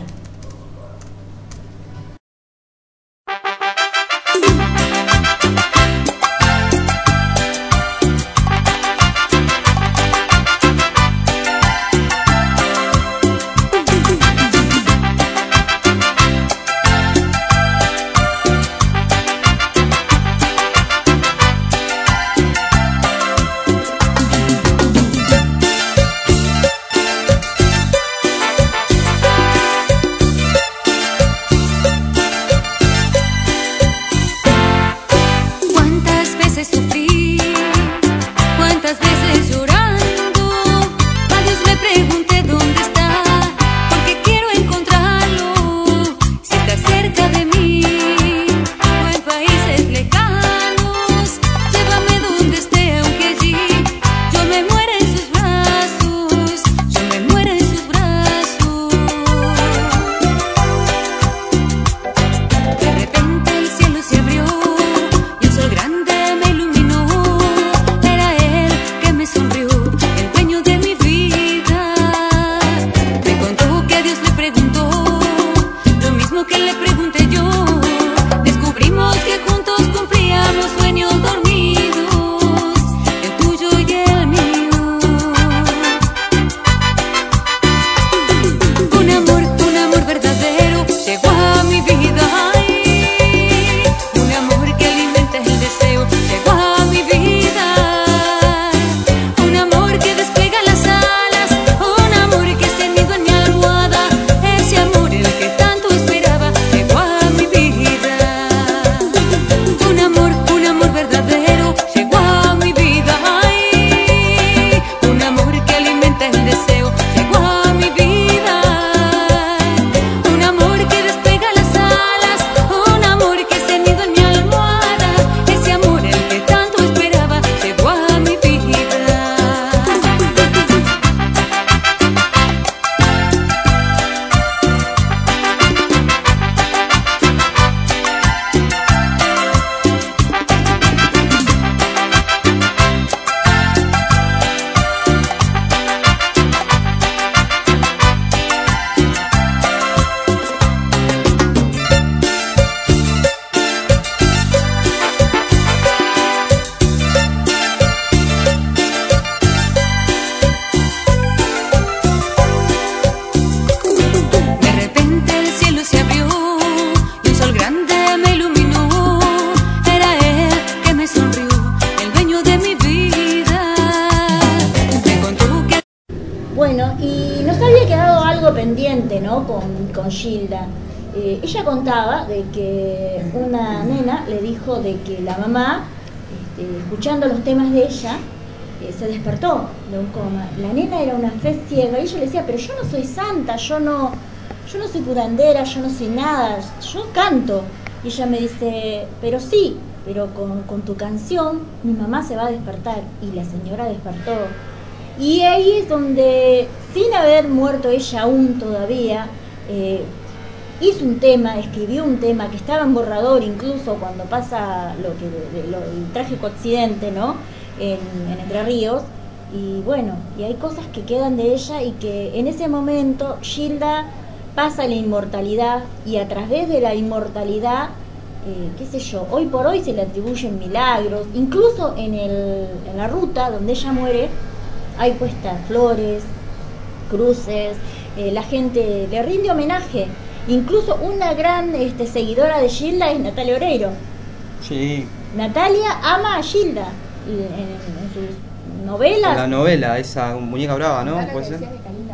¿no? Con, con Gilda. Eh, ella contaba de que una nena le dijo de que la mamá, este, escuchando los temas de ella, eh, se despertó de un coma. La nena era una fe ciega y ella le decía, pero yo no soy santa, yo no, yo no soy curandera, yo no soy nada, yo canto. Y ella me dice, pero sí, pero con, con tu canción mi mamá se va a despertar. Y la señora despertó. Y ahí es donde, sin haber muerto ella aún todavía, eh, hizo un tema, escribió un tema que estaba en borrador incluso cuando pasa lo que de, de, lo, el trágico accidente, ¿no? En, en Entre Ríos. Y bueno, y hay cosas que quedan de ella y que en ese momento Gilda pasa la inmortalidad y a través de la inmortalidad, eh, qué sé yo, hoy por hoy se le atribuyen milagros, incluso en, el, en la ruta donde ella muere hay puestas flores, cruces, eh, la gente le rinde homenaje, incluso una gran este, seguidora de Gilda es Natalia Oreiro. Sí. Natalia ama a Gilda en, en, en sus novelas. La novela, esa muñeca brava, ¿no? ¿Puede ser?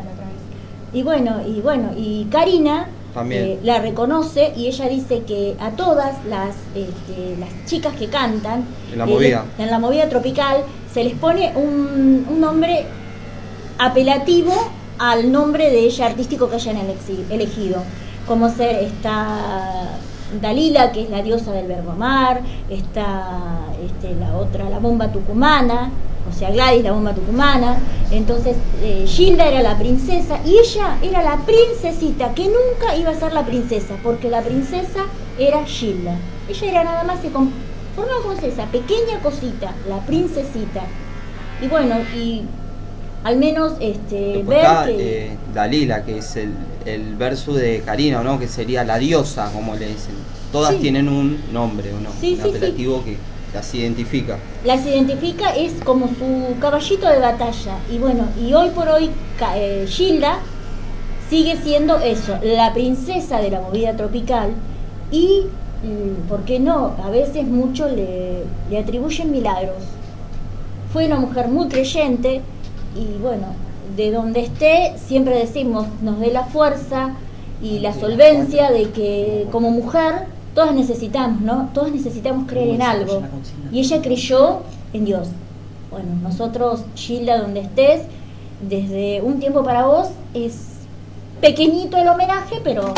Y bueno, y bueno, y Karina eh, la reconoce y ella dice que a todas las, este, las chicas que cantan en la movida, eh, en la movida tropical se les pone un, un nombre apelativo al nombre de ella artístico que hayan elegido, como ser está Dalila, que es la diosa del verbo amar, está este, la otra, la bomba tucumana, o sea, Gladys, la bomba tucumana. Entonces eh, Gilda era la princesa y ella era la princesita, que nunca iba a ser la princesa, porque la princesa era Gilda. Ella era nada más, se conformaba con esa pequeña cosita, la princesita. Y bueno, y al menos este, ver está, que... Eh, Dalila, que es el, el verso de Karina, ¿no? Que sería la diosa, como le dicen. Todas sí. Tienen un nombre, ¿no? Sí, un sí, apelativo sí. que las identifica. Las identifica, es como su caballito de batalla. Y bueno, y hoy por hoy eh, Gilda sigue siendo eso, la princesa de la movida tropical. Y, ¿por qué no? A veces muchos le, le atribuyen milagros. Fue una mujer muy creyente y bueno, de donde esté, siempre decimos, nos dé la fuerza y la solvencia de que como mujer todas necesitamos, ¿no? Todas necesitamos creer en algo. Y ella creyó en Dios. Bueno, nosotros, Gilda, donde estés, desde Un tiempo para vos, es pequeñito el homenaje, pero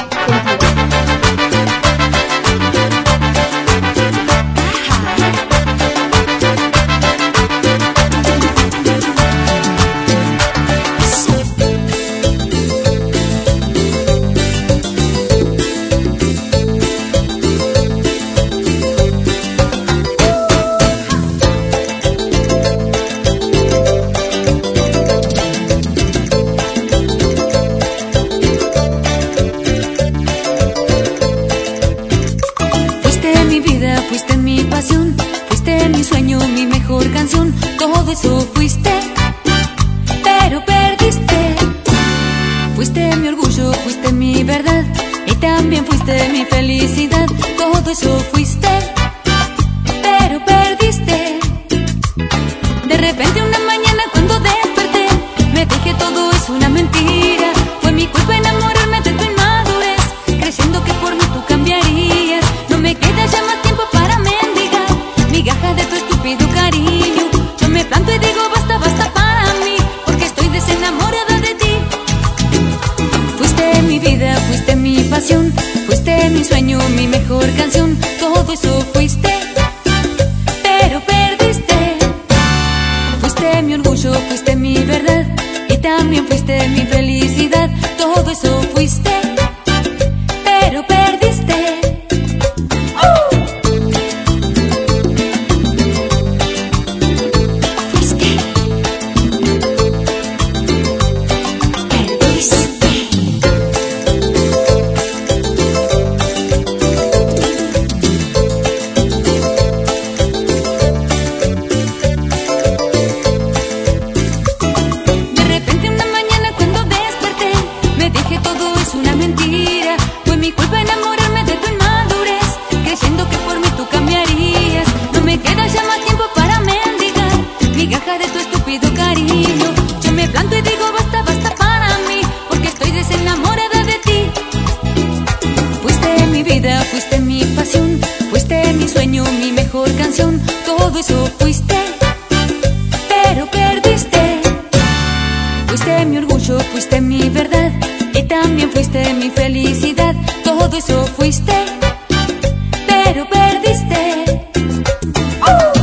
todo eso fuiste, pero perdiste. Fuiste mi orgullo, fuiste mi verdad y también fuiste mi felicidad. Todo eso fuiste, pero perdiste. De repente una mañana cuando desperté, me dije todo es una mentira. Fue mi culpa enamorarme de tu inmadurez, creyendo que por mí tú cambiarías. No me queda ya más tiempo para mendigar migajas de tu estúpido cariño. Me planto y digo basta, basta para mí, porque estoy desenamorada de ti. Fuiste mi vida, fuiste mi pasión, fuiste mi sueño, mi mejor canción. Todo eso fuiste, pero perdiste. Fuiste mi orgullo, fuiste mi verdad y también fuiste mi felicidad. Todo eso fuiste, pero perdiste. vida, fuiste mi pasión, fuiste mi sueño, mi mejor canción. Todo eso fuiste, pero perdiste. Fuiste mi orgullo, fuiste mi verdad, y también fuiste mi felicidad. Todo eso fuiste, pero perdiste. ¡Uh!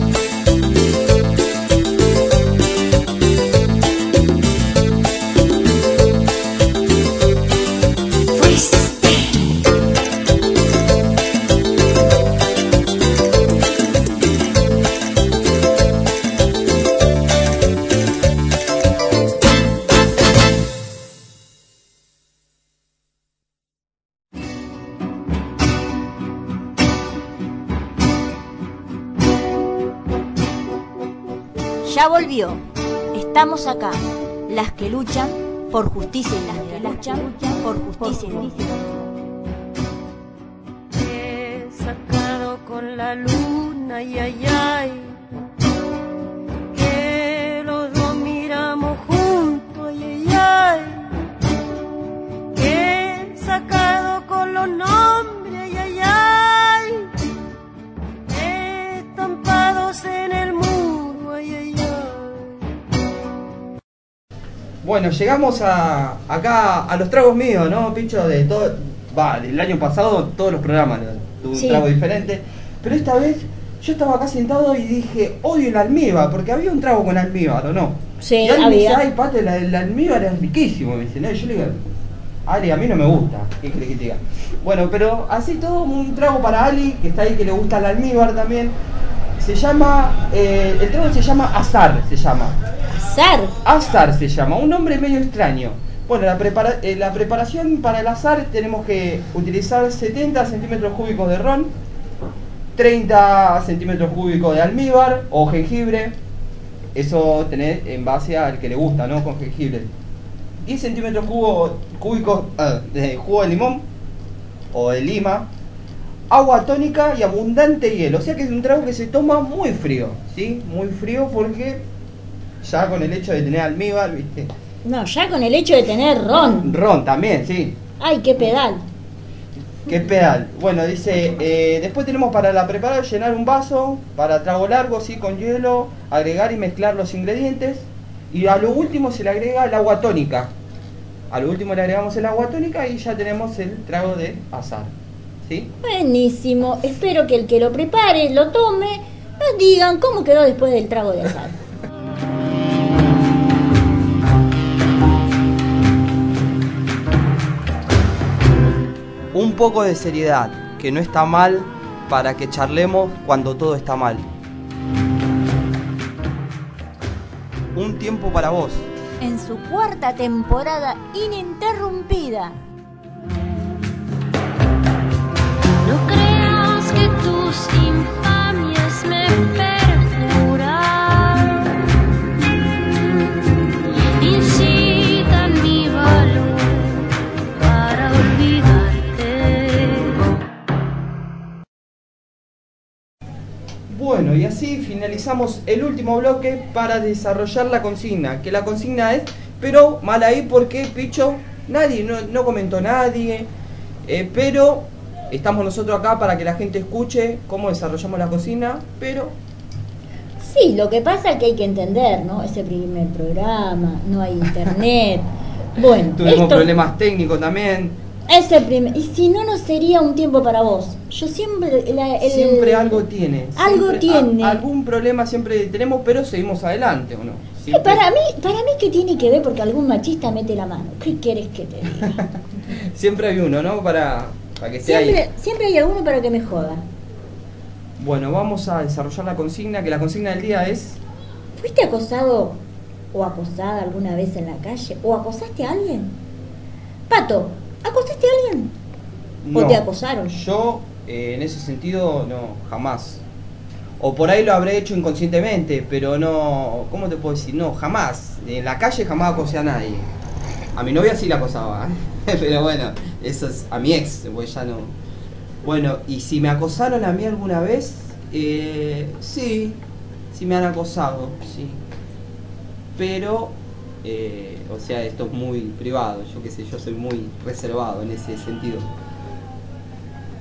Ya volvió. Estamos acá. Las que luchan por justicia y las que luchan por justicia. He sacado con la luna, ay, ay, ay, que los dos miramos juntos, ay, ay, ay, que he sacado con los nombres, ay, ay, ay, estampados en el muro, ay, ay, ay. Bueno, llegamos a acá a los tragos míos, ¿no, Picho? De todo, va, el año pasado todos los programas tuve un Sí. trago diferente, pero esta vez yo estaba acá sentado y dije, odio el almíbar, porque había un trago con almíbar, ¿o no? Sí, y alguien me dice, había. ay, Pate, la- el almíbar es riquísimo, me dice, no, y yo le digo, Ali, a mí no me gusta, ¿qué crees que te diga? Bueno, pero así todo, un trago para Ali, que está ahí, que le gusta el almíbar también, se llama, eh, el trago se llama Azar, se llama. ¿Azar? Azar se llama, un nombre medio extraño. Bueno, la, prepara eh, la preparación para el azar tenemos que utilizar setenta centímetros cúbicos de ron, treinta centímetros cúbicos de almíbar o jengibre, eso tenés en base al que le gusta, ¿no? Con jengibre. diez centímetros cubo, cúbicos uh, de jugo de limón o de lima, agua tónica y abundante hielo. O sea que es un trago que se toma muy frío, ¿sí? Muy frío porque ya con el hecho de tener almíbar, ¿viste? No, ya con el hecho de tener ron. Ron también, sí. Ay, qué pedal. Qué pedal. Bueno, dice, eh, después tenemos para la preparar, llenar un vaso, para trago largo, sí, con hielo, agregar y mezclar los ingredientes. Y a lo último se le agrega el agua tónica. A lo último le agregamos el agua tónica y ya tenemos el trago de azar. ¿Sí? Buenísimo. Espero que el que lo prepare, lo tome, nos digan cómo quedó después del trago de azar. Un poco de seriedad, que no está mal, para que charlemos cuando todo está mal. Un tiempo para vos. En su cuarta temporada ininterrumpida. No creas que tus infamias me perjuran, incitan mi valor para olvidarte. Bueno, y así finalizamos el último bloque para desarrollar la consigna. Que la consigna es, pero mal ahí porque, Picho, nadie, no, no comentó nadie, eh, pero estamos nosotros acá para que la gente escuche cómo desarrollamos la consigna, pero... Sí, lo que pasa es que hay que entender, ¿no? Ese primer programa, no hay internet. Bueno, Tuvimos esto, problemas técnicos también. ese primer, y si no, no sería un tiempo para vos. Yo siempre... la- el- Siempre algo tiene. Algo siempre tiene. a- algún problema siempre tenemos, pero seguimos adelante, ¿o no? Sí, Siempre- para mí, para mí que tiene que ver porque algún machista mete la mano. ¿Qué quieres que te diga? Siempre hay uno, ¿no? Para, para que esté ahí. Siempre, siempre hay alguno para que me joda. Bueno, vamos a desarrollar la consigna, que la consigna del día es... ¿Fuiste acosado o acosada alguna vez en la calle? ¿O acosaste a alguien? Pato, ¿acosaste a alguien? ¿O No, te acosaron? Yo, eh, en ese sentido, no, jamás. O por ahí lo habré hecho inconscientemente, pero no... ¿Cómo te puedo decir? No, jamás. En la calle jamás acosé a nadie. A mi novia sí la acosaba, pero bueno, eso es a mi ex, pues ya no... Bueno, y si me acosaron a mí alguna vez, eh, sí, sí me han acosado, sí. Pero, eh, o sea, esto es muy privado, yo qué sé, yo soy muy reservado en ese sentido.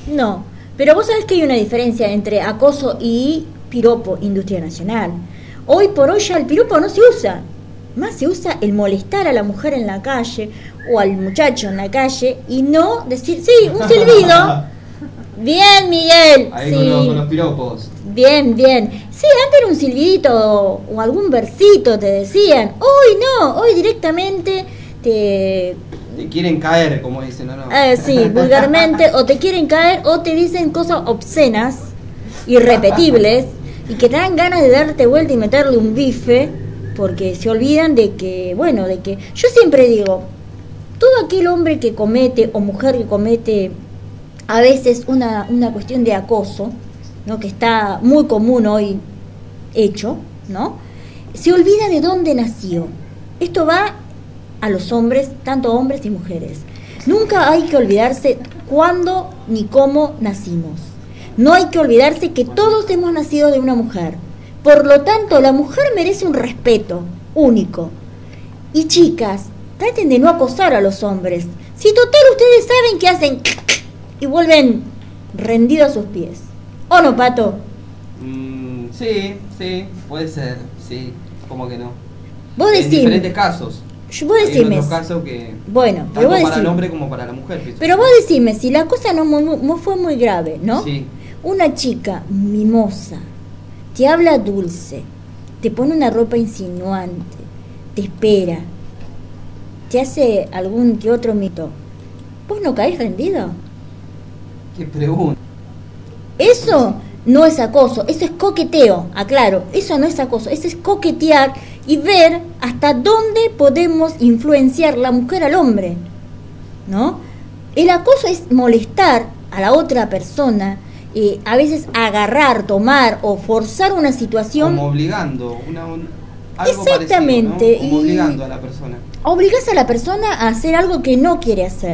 No, pero vos sabés que hay una diferencia entre acoso y piropo, industria nacional. Hoy por hoy ya el piropo no se usa, más se usa el molestar a la mujer en la calle o al muchacho en la calle y no decir, sí, un silbido. Bien, Miguel. Ahí sí. con, los, con los piropos. Bien, bien. Sí, antes era un silbidito o, o algún versito te decían. Hoy no, hoy directamente te... Te quieren caer, como dicen, ¿o no? Eh, sí, vulgarmente, o te quieren caer o te dicen cosas obscenas, irrepetibles, y que te dan ganas de darte vuelta y meterle un bife, porque se olvidan de que, bueno, de que... Yo siempre digo, todo aquel hombre que comete, o mujer que comete, a veces una, una cuestión de acoso, ¿no? Que está muy común hoy hecho, ¿no? Se olvida de dónde nació. Esto va a los hombres, tanto hombres y mujeres. Nunca hay que olvidarse cuándo ni cómo nacimos. No hay que olvidarse que todos hemos nacido de una mujer. Por lo tanto, la mujer merece un respeto único. Y chicas, traten de no acosar a los hombres. Si total ustedes saben que hacen y vuelven rendidos a sus pies. ¿O no, Pato? Mm, sí, sí, puede ser, sí, como que no. Vos decime. En diferentes casos. Vos decime. Hay otros casos que... Bueno, pero tanto vos para decime. el hombre como para la mujer. ¿Viste? Pero vos decime, si la cosa no, mu- no fue muy grave, ¿no? Sí. Una chica mimosa, te habla dulce, te pone una ropa insinuante, te espera, te hace algún que otro mito. ¿Vos no caes rendido? ¿Qué pregunta? Eso no es acoso, eso es coqueteo, aclaro, eso no es acoso, eso es coquetear y ver hasta dónde podemos influenciar la mujer al hombre, ¿no? El acoso es molestar a la otra persona, eh, a veces agarrar, tomar o forzar una situación. Como obligando, una, un, algo Exactamente, parecido, ¿no? Como y- obligando a la persona. Obligás a la persona a hacer algo que no quiere hacer.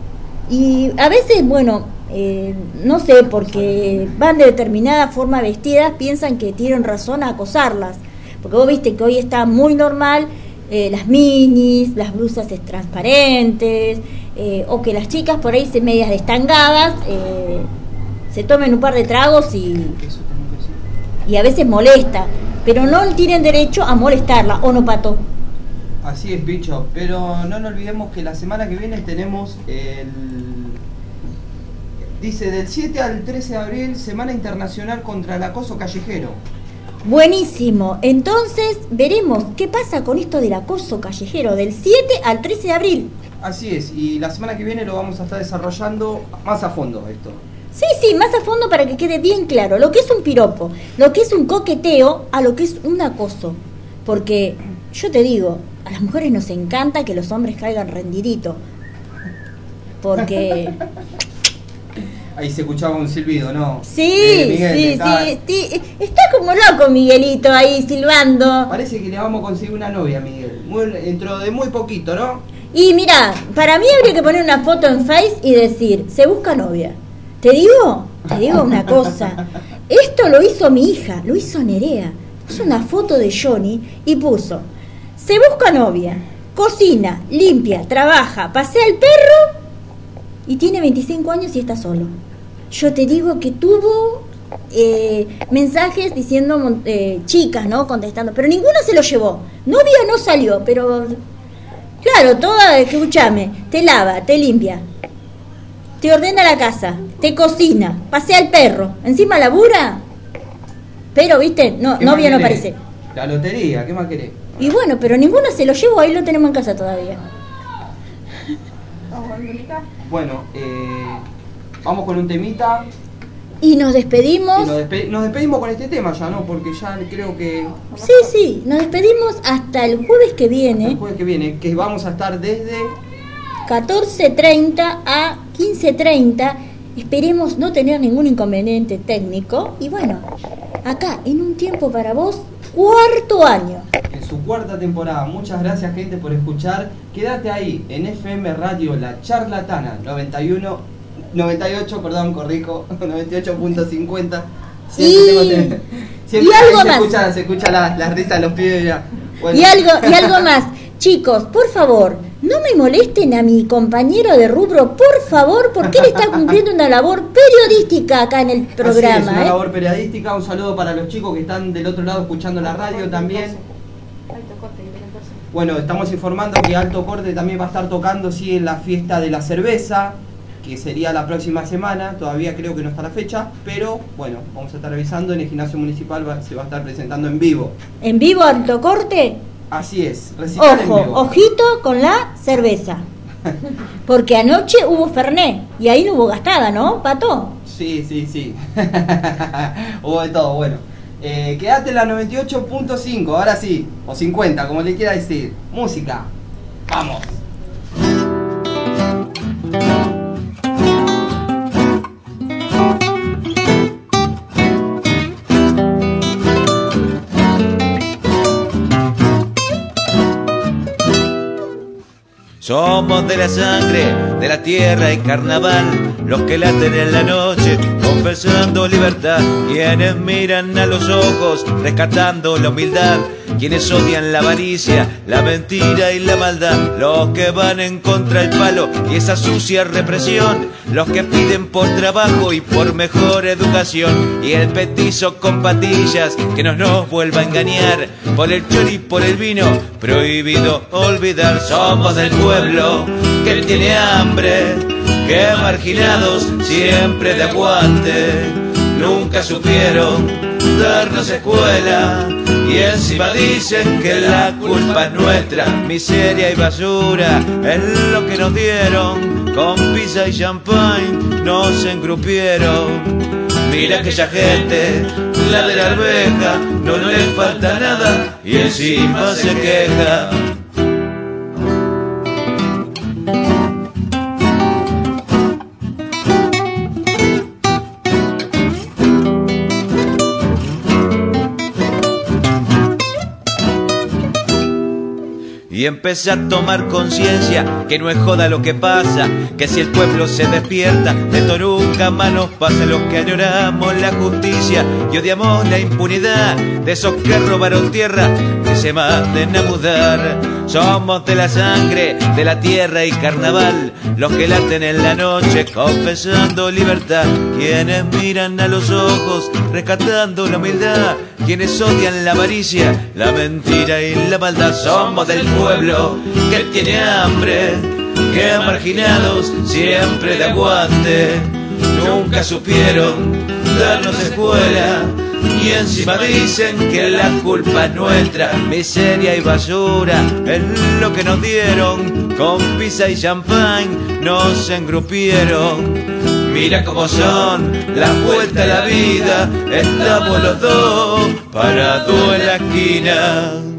Y a veces, bueno, eh, no sé, porque van de determinada forma vestidas, piensan que tienen razón a acosarlas. Porque vos viste que hoy está muy normal eh, las minis, las blusas es transparentes, eh, o que las chicas por ahí se medias destangadas, eh, se tomen un par de tragos y, y a veces molesta. Pero no tienen derecho a molestarla, ¿o no, Pato? Así es, bicho, pero no nos olvidemos que la semana que viene tenemos el... Dice, del siete al trece de abril, Semana Internacional contra el Acoso Callejero. Buenísimo, entonces veremos qué pasa con esto del acoso callejero, del siete al trece de abril. Así es, y la semana que viene lo vamos a estar desarrollando más a fondo esto. Sí, sí, más a fondo para que quede bien claro lo que es un piropo, lo que es un coqueteo, a lo que es un acoso. Porque yo te digo, a las mujeres nos encanta que los hombres caigan rendidito. Porque... Ahí se escuchaba un silbido, ¿no? Sí, Eh, Miguel, sí, está- sí, sí, está como loco Miguelito ahí silbando. Parece que le vamos a conseguir una novia, Miguel. Muy, dentro de muy poquito, ¿no? Y mira, para mí habría que poner una foto en Face y decir, se busca novia. Te digo, te digo una cosa. Esto lo hizo mi hija, lo hizo Nerea. Puso una foto de Johnny y puso, se busca novia, cocina, limpia, trabaja, pasea el perro y tiene veinticinco años y está solo. Yo te digo que tuvo eh, mensajes diciendo mon- eh, chicas, ¿no? Contestando, pero ninguna se lo llevó. Novia no salió, pero claro, toda, escúchame, te lava, te limpia, te ordena la casa, te cocina, pasea el perro, encima labura, pero viste, no, ¿Qué más novia no querés? aparece. La lotería, ¿qué más querés? Y bueno, pero ninguna se lo llevó, ahí lo tenemos en casa todavía. Vamos con Mónica. Bueno, eh, vamos con un temita. Y nos Y despedimos. nos, despe- nos despedimos con este tema ya, ¿no? Porque ya creo que Sí, sí, nos despedimos hasta el jueves que el viene, jueves que viene, que vamos a estar desde... catorce treinta a quince treinta. Esperemos no tener ningún inconveniente técnico. Y bueno, acá, en un tiempo para vos, cuarto año. en su cuarta temporada. Muchas gracias, gente, por escuchar. Quédate ahí en F M Radio La Charlatana noventa y uno, noventa y ocho, perdón, corrijo, noventa y ocho punto cincuenta. Y- siempre y algo ahí se más. escucha, se escucha la, la risa de los pibes ya. Bueno. Y algo, y algo más. Chicos, por favor, no me molesten a mi compañero de rubro, por favor, porque él está cumpliendo una labor periodística acá en el programa. Así es, una ¿eh? labor periodística. Un saludo para los chicos que están del otro lado escuchando la radio también. Bueno, estamos informando que Alto Corte también va a estar tocando, sí, en la fiesta de la cerveza, que sería la próxima semana. Todavía creo que no está la fecha, pero bueno, vamos a estar avisando. En el gimnasio municipal va, se va a estar presentando en vivo. ¿En vivo Alto Corte? Así es, recital en Ojo, vivo. ojito con la cerveza. Porque anoche hubo Fernet y ahí no hubo gastada, ¿no, Pato? Sí, sí, sí. Hubo de todo, bueno. Eh, quédate en la noventa y ocho punto cinco, ahora sí, o cincuenta, como le quiera decir. Música, vamos. Somos de la sangre, de la tierra y carnaval, los que laten en la noche, confesando libertad, quienes miran a los ojos, rescatando la humildad, quienes odian la avaricia, la mentira y la maldad, los que van en contra del palo y esa sucia represión, los que piden por trabajo y por mejor educación, y el petizo con patillas que no nos vuelva a engañar, por el chori, por el vino, prohibido olvidar. Somos del pueblo que tiene hambre, que marginados siempre de aguante, nunca supieron darnos escuela y encima dicen que la culpa es nuestra. Miseria y basura es lo que nos dieron, con pizza y champagne nos engrupieron. Mira aquella gente, la de la arveja, no le falta nada y encima se queja. Y empecé a tomar conciencia que no es joda lo que pasa, que si el pueblo se despierta, esto nunca más nos pasa. Los que añoramos la justicia y odiamos la impunidad de esos que robaron tierra, que se manden a mudar. Somos de la sangre, de la tierra y carnaval, los que laten en la noche confesando libertad, quienes miran a los ojos rescatando la humildad, quienes odian la avaricia, la mentira y la maldad. Somos del pueblo que tiene hambre, que marginados siempre de aguante, nunca supieron darnos escuela y encima dicen que la culpa es nuestra. Miseria y basura es lo que nos dieron, con pizza y champagne nos engrupieron. Mira cómo son las vueltas a la vida, estamos los dos parados en la esquina.